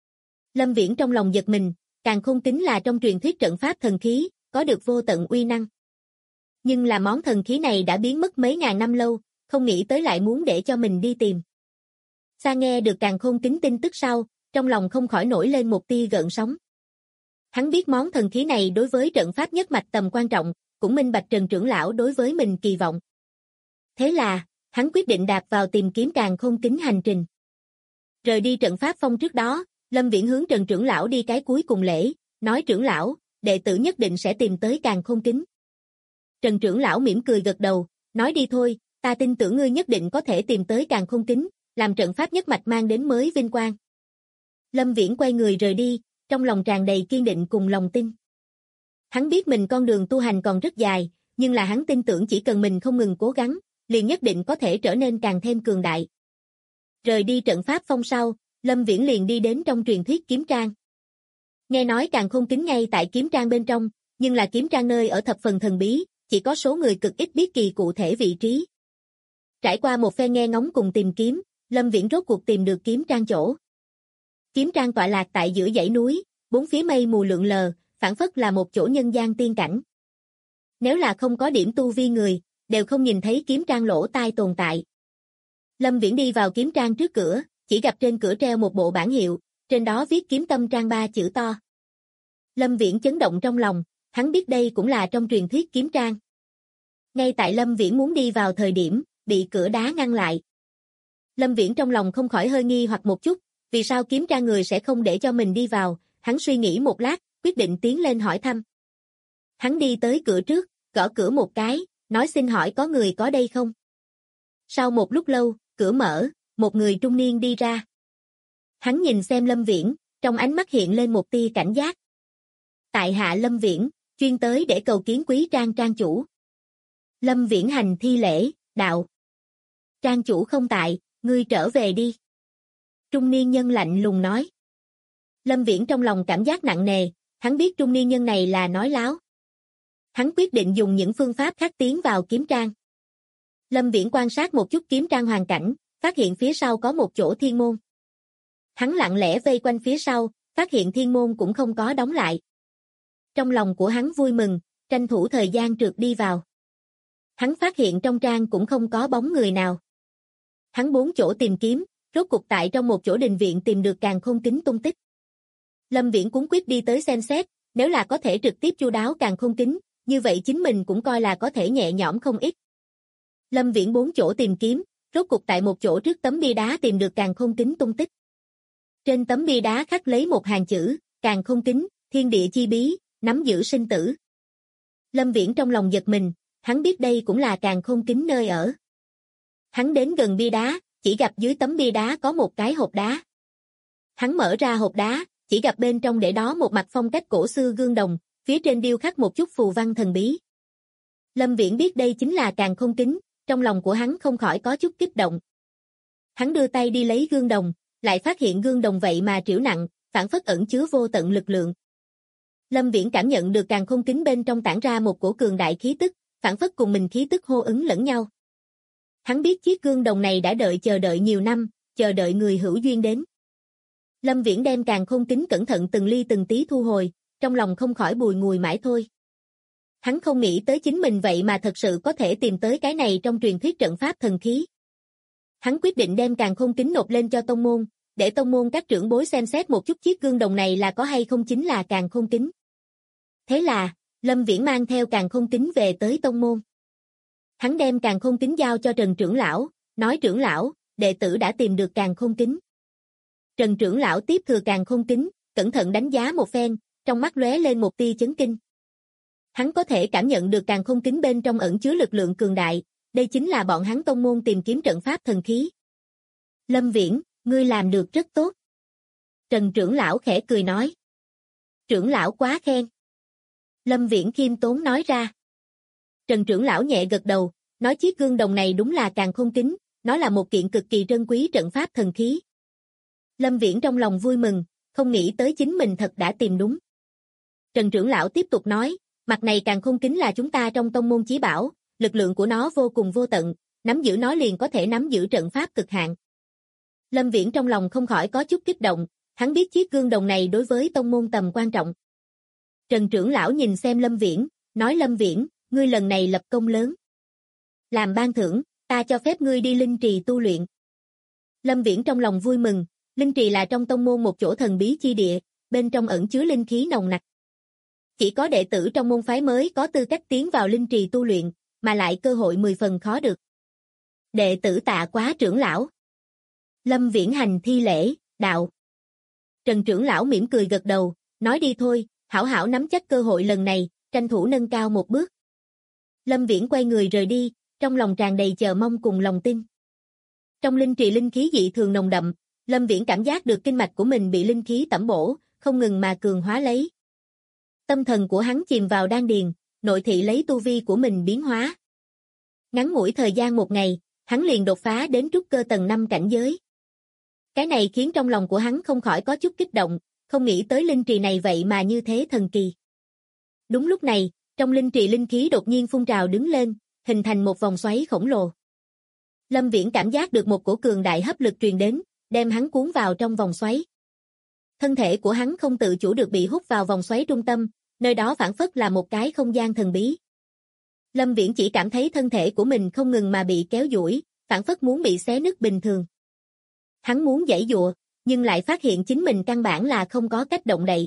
Lâm Viễn trong lòng giật mình, Càn Khôn Kính là trong truyền thuyết trận pháp thần khí, có được vô tận uy năng. Nhưng là món thần khí này đã biến mất mấy ngàn năm lâu, không nghĩ tới lại muốn để cho mình đi tìm. Sa nghe được Càn Khôn Kính tin tức sau, trong lòng không khỏi nổi lên một tia gợn sóng. Hắn biết món thần khí này đối với trận pháp nhất mạch tầm quan trọng, cũng minh bạch Trần trưởng lão đối với mình kỳ vọng. Thế là, hắn quyết định đạp vào tìm kiếm Càn Khôn Kính hành trình. Rời đi trận pháp phong trước đó, Lâm Viễn hướng Trần trưởng lão đi cái cuối cùng lễ, nói trưởng lão, đệ tử nhất định sẽ tìm tới Càn Khôn Kính. Trần trưởng lão mỉm cười gật đầu, nói đi thôi, ta tin tưởng ngươi nhất định có thể tìm tới Càn Khôn Kính, làm trận pháp nhất mạch mang đến mới vinh quang. Lâm Viễn quay người rời đi, trong lòng tràn đầy kiên định cùng lòng tin. Hắn biết mình con đường tu hành còn rất dài, nhưng là hắn tin tưởng chỉ cần mình không ngừng cố gắng, liền nhất định có thể trở nên càng thêm cường đại. Rời đi trận pháp phong sau, Lâm Viễn liền đi đến trong truyền thuyết kiếm trang. Nghe nói Càn Khôn Kính ngay tại kiếm trang bên trong, nhưng là kiếm trang nơi ở thập phần thần bí, chỉ có số người cực ít biết kỳ cụ thể vị trí. Trải qua một phen nghe ngóng cùng tìm kiếm, Lâm Viễn rốt cuộc tìm được kiếm trang chỗ. Kiếm trang tọa lạc tại giữa dãy núi, bốn phía mây mù lượn lờ, phảng phất là một chỗ nhân gian tiên cảnh. Nếu là không có điểm tu vi người, đều không nhìn thấy kiếm trang lỗ tai tồn tại. Lâm Viễn đi vào kiếm trang trước cửa, chỉ gặp trên cửa treo một bộ bảng hiệu, trên đó viết Kiếm Tâm Trang 3 chữ to. Lâm Viễn chấn động trong lòng, hắn biết đây cũng là trong truyền thuyết kiếm trang. Ngay tại Lâm Viễn muốn đi vào thời điểm, bị cửa đá ngăn lại. Lâm Viễn trong lòng không khỏi hơi nghi hoặc một chút, vì sao kiếm trang người sẽ không để cho mình đi vào, hắn suy nghĩ một lát, quyết định tiến lên hỏi thăm. Hắn đi tới cửa trước, gõ cửa một cái, nói xin hỏi có người có đây không? Sau một lúc lâu, cửa mở, một người trung niên đi ra. Hắn nhìn xem Lâm Viễn, trong ánh mắt hiện lên một tia cảnh giác. Tại hạ Lâm Viễn, chuyên tới để cầu kiến quý trang trang chủ. Lâm Viễn hành thi lễ, đạo. Trang chủ không tại, ngươi trở về đi. Trung niên nhân lạnh lùng nói. Lâm Viễn trong lòng cảm giác nặng nề, hắn biết trung niên nhân này là nói láo. Hắn quyết định dùng những phương pháp khác tiến vào kiếm trang. Lâm Viễn quan sát một chút kiếm trang hoàn cảnh, phát hiện phía sau có một chỗ thiên môn. Hắn lặng lẽ vây quanh phía sau, phát hiện thiên môn cũng không có đóng lại. Trong lòng của hắn vui mừng, tranh thủ thời gian trượt đi vào. Hắn phát hiện trong trang cũng không có bóng người nào. Hắn bốn chỗ tìm kiếm, rốt cục tại trong một chỗ đình viện tìm được Càn Khôn Kính tung tích. Lâm Viễn cuống quyết đi tới xem xét, nếu là có thể trực tiếp chu đáo Càn Khôn Kính, như vậy chính mình cũng coi là có thể nhẹ nhõm không ít. Lâm Viễn bốn chỗ tìm kiếm, rốt cục tại một chỗ trước tấm bia đá tìm được Càn Khôn Kính tung tích. Trên tấm bia đá khắc lấy một hàng chữ, Càn Khôn Kính, thiên địa chi bí, nắm giữ sinh tử. Lâm Viễn trong lòng giật mình, hắn biết đây cũng là Càn Khôn Kính nơi ở. Hắn đến gần bia đá, chỉ gặp dưới tấm bia đá có một cái hộp đá. Hắn mở ra hộp đá, chỉ gặp bên trong để đó một mặt phong cách cổ xưa gương đồng, phía trên điêu khắc một chút phù văn thần bí. Lâm Viễn biết đây chính là Càn Khôn Kính, trong lòng của hắn không khỏi có chút kích động. Hắn đưa tay đi lấy gương đồng, lại phát hiện gương đồng vậy mà trĩu nặng, phảng phất ẩn chứa vô tận lực lượng. Lâm Viễn cảm nhận được Càn Khôn Kính bên trong tản ra một cổ cường đại khí tức, phảng phất cùng mình khí tức hô ứng lẫn nhau. Hắn biết chiếc gương đồng này đã chờ đợi nhiều năm, chờ đợi người hữu duyên đến. Lâm Viễn đem Càn Khôn Kính cẩn thận từng ly từng tí thu hồi, trong lòng không khỏi bùi ngùi mãi thôi. Hắn không nghĩ tới chính mình vậy mà thật sự có thể tìm tới cái này trong truyền thuyết trận pháp thần khí. Hắn quyết định đem càn khôn kính nộp lên cho tông môn, để tông môn các trưởng bối xem xét một chút chiếc gương đồng này là có hay không chính là càn khôn kính. Thế là, Lâm Viễn mang theo càn khôn kính về tới tông môn. Hắn đem càn khôn kính giao cho Trần trưởng lão, nói trưởng lão, đệ tử đã tìm được càn khôn kính. Trần trưởng lão tiếp thừa càn khôn kính, cẩn thận đánh giá một phen, trong mắt lóe lên một tia chấn kinh. Hắn có thể cảm nhận được càn khôn kính bên trong ẩn chứa lực lượng cường đại, đây chính là bọn hắn tông môn tìm kiếm trận pháp thần khí. Lâm Viễn, ngươi làm được rất tốt. Trần trưởng lão khẽ cười nói. Trưởng lão quá khen. Lâm Viễn khiêm tốn nói ra. Trần trưởng lão nhẹ gật đầu, nói chiếc gương đồng này đúng là càn khôn kính, nó là một kiện cực kỳ trân quý trận pháp thần khí. Lâm Viễn trong lòng vui mừng, không nghĩ tới chính mình thật đã tìm đúng. Trần trưởng lão tiếp tục nói, mặt này càn khôn kính là chúng ta trong tông môn chí bảo, lực lượng của nó vô cùng vô tận, nắm giữ nó liền có thể nắm giữ trận pháp cực hạn. Lâm Viễn trong lòng không khỏi có chút kích động, hắn biết chiếc gương đồng này đối với tông môn tầm quan trọng. Trần trưởng lão nhìn xem Lâm Viễn, nói Lâm Viễn, ngươi lần này lập công lớn. Làm ban thưởng, ta cho phép ngươi đi linh trì tu luyện. Lâm Viễn trong lòng vui mừng, linh trì là trong tông môn một chỗ thần bí chi địa, bên trong ẩn chứa linh khí nồng nặc. Chỉ có đệ tử trong môn phái mới có tư cách tiến vào linh trì tu luyện, mà lại cơ hội 10 phần khó được. Đệ tử tạ quá trưởng lão. Lâm Viễn hành thi lễ, đạo. Trần trưởng lão mỉm cười gật đầu, nói đi thôi, hảo hảo nắm chắc cơ hội lần này, tranh thủ nâng cao một bước. Lâm Viễn quay người rời đi, trong lòng tràn đầy chờ mong cùng lòng tin. Trong linh trì linh khí dị thường nồng đậm, Lâm Viễn cảm giác được kinh mạch của mình bị linh khí tẩm bổ, không ngừng mà cường hóa lấy. Tâm thần của hắn chìm vào đan điền, nội thị lấy tu vi của mình biến hóa. Ngắn ngủi thời gian một ngày, hắn liền đột phá đến trúc cơ tầng 5 cảnh giới. Cái này khiến trong lòng của hắn không khỏi có chút kích động, không nghĩ tới linh trì này vậy mà như thế thần kỳ. Đúng lúc này, trong linh trì linh khí đột nhiên phun trào đứng lên, hình thành một vòng xoáy khổng lồ. Lâm Viễn cảm giác được một cổ cường đại hấp lực truyền đến, đem hắn cuốn vào trong vòng xoáy. Thân thể của hắn không tự chủ được bị hút vào vòng xoáy trung tâm, nơi đó phảng phất là một cái không gian thần bí. Lâm Viễn chỉ cảm thấy thân thể của mình không ngừng mà bị kéo duỗi, phảng phất muốn bị xé nứt bình thường. Hắn muốn giãy giụa, nhưng lại phát hiện chính mình căn bản là không có cách động đậy.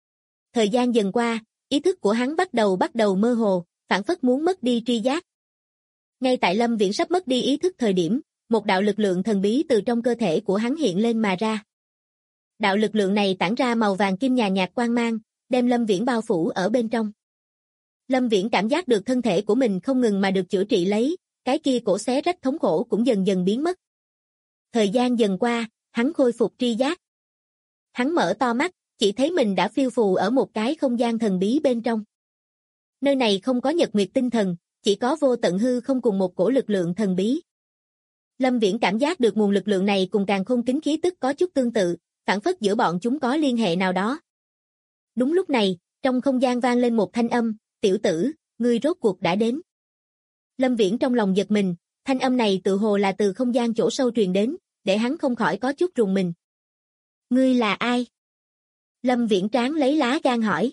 Thời gian dần qua, ý thức của hắn bắt đầu mơ hồ, phảng phất muốn mất đi tri giác. Ngay tại Lâm Viễn sắp mất đi ý thức thời điểm, một đạo lực lượng thần bí từ trong cơ thể của hắn hiện lên mà ra. Đạo lực lượng này tản ra màu vàng kim nhàn nhạt quang mang, đem Lâm Viễn bao phủ ở bên trong. Lâm Viễn cảm giác được thân thể của mình không ngừng mà được chữa trị lấy, cái kia cổ xé rách thống khổ cũng dần dần biến mất. Thời gian dần qua, hắn khôi phục tri giác. Hắn mở to mắt, chỉ thấy mình đã phiêu phù ở một cái không gian thần bí bên trong. Nơi này không có nhật nguyệt tinh thần, chỉ có vô tận hư không cùng một cổ lực lượng thần bí. Lâm Viễn cảm giác được nguồn lực lượng này cùng càn khôn kính khí tức có chút tương tự, phảng phất giữa bọn chúng có liên hệ nào đó. Đúng lúc này, trong không gian vang lên một thanh âm, tiểu tử, ngươi rốt cuộc đã đến. Lâm Viễn trong lòng giật mình, thanh âm này tự hồ là từ không gian chỗ sâu truyền đến, để hắn không khỏi có chút rùng mình. Ngươi là ai? Lâm Viễn tráng lấy lá gan hỏi.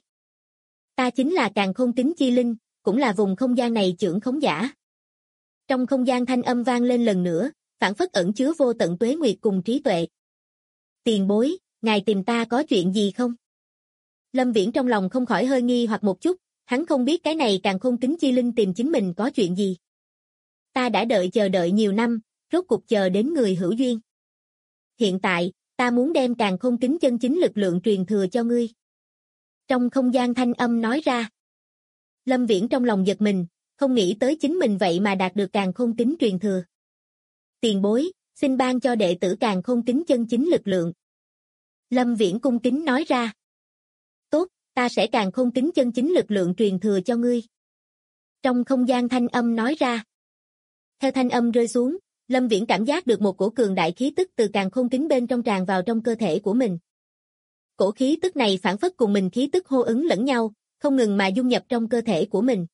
Ta chính là càn khôn kính chi linh, cũng là vùng không gian này trưởng khống giả. Trong không gian thanh âm vang lên lần nữa, phảng phất ẩn chứa vô tận tuế nguyệt cùng trí tuệ. Tiền bối, ngài tìm ta có chuyện gì không? Lâm Viễn trong lòng không khỏi hơi nghi hoặc một chút, hắn không biết cái này càn khôn kính chi linh tìm chính mình có chuyện gì. Ta đã chờ đợi nhiều năm, rốt cuộc chờ đến người hữu duyên. Hiện tại, ta muốn đem càn khôn kính chân chính lực lượng truyền thừa cho ngươi. Trong không gian thanh âm nói ra. Lâm Viễn trong lòng giật mình, không nghĩ tới chính mình vậy mà đạt được càn khôn kính truyền thừa. Tiền bối, xin ban cho đệ tử càn khôn kính chân chính lực lượng. Lâm Viễn cung kính nói ra. Tốt, ta sẽ càn khôn kính chân chính lực lượng truyền thừa cho ngươi. Trong không gian thanh âm nói ra. Theo thanh âm rơi xuống, Lâm Viễn cảm giác được một cổ cường đại khí tức từ càn khôn kính bên trong tràn vào trong cơ thể của mình. Cổ khí tức này phản phất cùng mình khí tức hô ứng lẫn nhau, không ngừng mà dung nhập trong cơ thể của mình.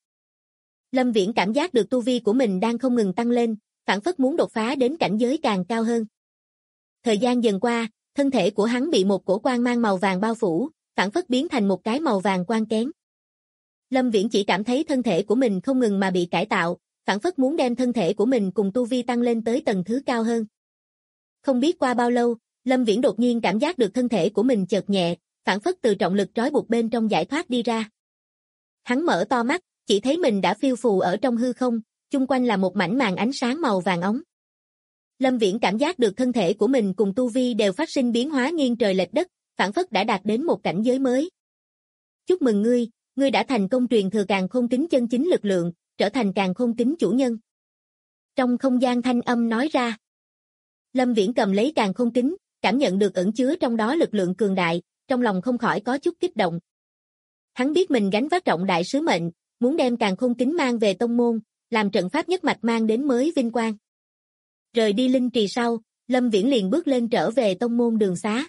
Lâm Viễn cảm giác được tu vi của mình đang không ngừng tăng lên, phản phất muốn đột phá đến cảnh giới càng cao hơn. Thời gian dần qua, thân thể của hắn bị một cổ quang mang màu vàng bao phủ, phản phất biến thành một cái màu vàng quang kén. Lâm Viễn chỉ cảm thấy thân thể của mình không ngừng mà bị cải tạo, phảng phất muốn đem thân thể của mình cùng tu vi tăng lên tới tầng thứ cao hơn. Không biết qua bao lâu, Lâm Viễn đột nhiên cảm giác được thân thể của mình chợt nhẹ, phảng phất từ trọng lực trói buộc bên trong giải thoát đi ra. Hắn mở to mắt, chỉ thấy mình đã phiêu phù ở trong hư không, chung quanh là một mảnh màn ánh sáng màu vàng óng. Lâm Viễn cảm giác được thân thể của mình cùng tu vi đều phát sinh biến hóa nghiêng trời lệch đất, phảng phất đã đạt đến một cảnh giới mới. Chúc mừng ngươi, ngươi đã thành công truyền thừa càn khôn kính chân chính lực lượng, trở thành càn khôn kính chủ nhân. Trong không gian thanh âm nói ra. Lâm Viễn cầm lấy càn khôn kính, cảm nhận được ẩn chứa trong đó lực lượng cường đại, trong lòng không khỏi có chút kích động. Hắn biết mình gánh vác trọng đại sứ mệnh, muốn đem càn khôn kính mang về tông môn, làm trận pháp nhất mạch mang đến mới vinh quang. Rời đi linh trì sau, Lâm Viễn liền bước lên trở về tông môn đường xá.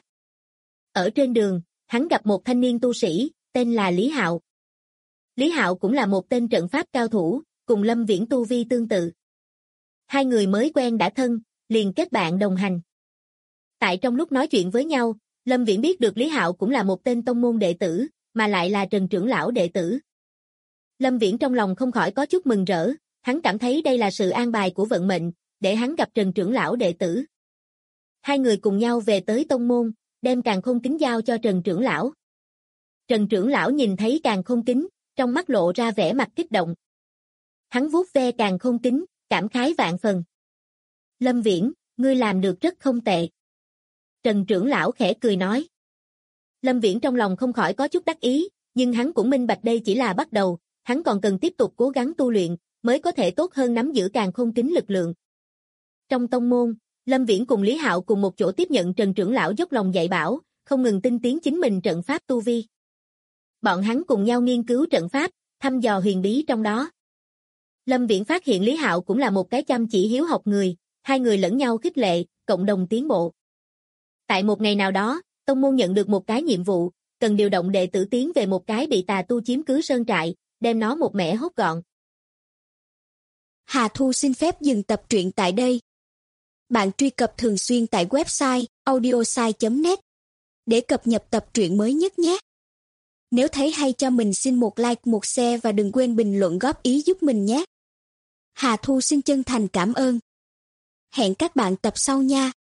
Ở trên đường, hắn gặp một thanh niên tu sĩ, tên là Lý Hạo. Lý Hạo cũng là một tên trận pháp cao thủ, cùng Lâm Viễn tu vi tương tự. Hai người mới quen đã thân, liền kết bạn đồng hành. Tại trong lúc nói chuyện với nhau, Lâm Viễn biết được Lý Hạo cũng là một tên tông môn đệ tử, mà lại là Trần trưởng lão đệ tử. Lâm Viễn trong lòng không khỏi có chút mừng rỡ, hắn cảm thấy đây là sự an bài của vận mệnh, để hắn gặp Trần trưởng lão đệ tử. Hai người cùng nhau về tới tông môn, đem càn khôn kính giao cho Trần trưởng lão. Trần trưởng lão nhìn thấy càn khôn kính, trong mắt lộ ra vẻ mặt kích động. Hắn vuốt ve càn khôn kính, cảm khái vạn phần. Lâm Viễn, ngươi làm được rất không tệ. Trần trưởng lão khẽ cười nói. Lâm Viễn trong lòng không khỏi có chút đắc ý, nhưng hắn cũng minh bạch đây chỉ là bắt đầu, hắn còn cần tiếp tục cố gắng tu luyện, mới có thể tốt hơn nắm giữ càn khôn kính lực lượng. Trong tông môn, Lâm Viễn cùng Lý Hạo cùng một chỗ tiếp nhận Trần trưởng lão dốc lòng dạy bảo, không ngừng tinh tiến chính mình trận pháp tu vi. Bọn hắn cùng nhau nghiên cứu trận pháp, thăm dò huyền bí trong đó. Lâm Viễn phát hiện Lý Hạo cũng là một cái chăm chỉ hiếu học người, hai người lẫn nhau khích lệ, cộng đồng tiến bộ. Tại một ngày nào đó, tông môn nhận được một cái nhiệm vụ, cần điều động đệ tử tiến về một cái bị tà tu chiếm cứ sơn trại, đem nó một mẻ hốt gọn. Hà Thu xin phép dừng tập truyện tại đây. Bạn truy cập thường xuyên tại website audiosai.net để cập nhật tập truyện mới nhất nhé. Nếu thấy hay cho mình xin một like, một share và đừng quên bình luận góp ý giúp mình nhé. Hà Thu xin chân thành cảm ơn. Hẹn các bạn tập sau nha.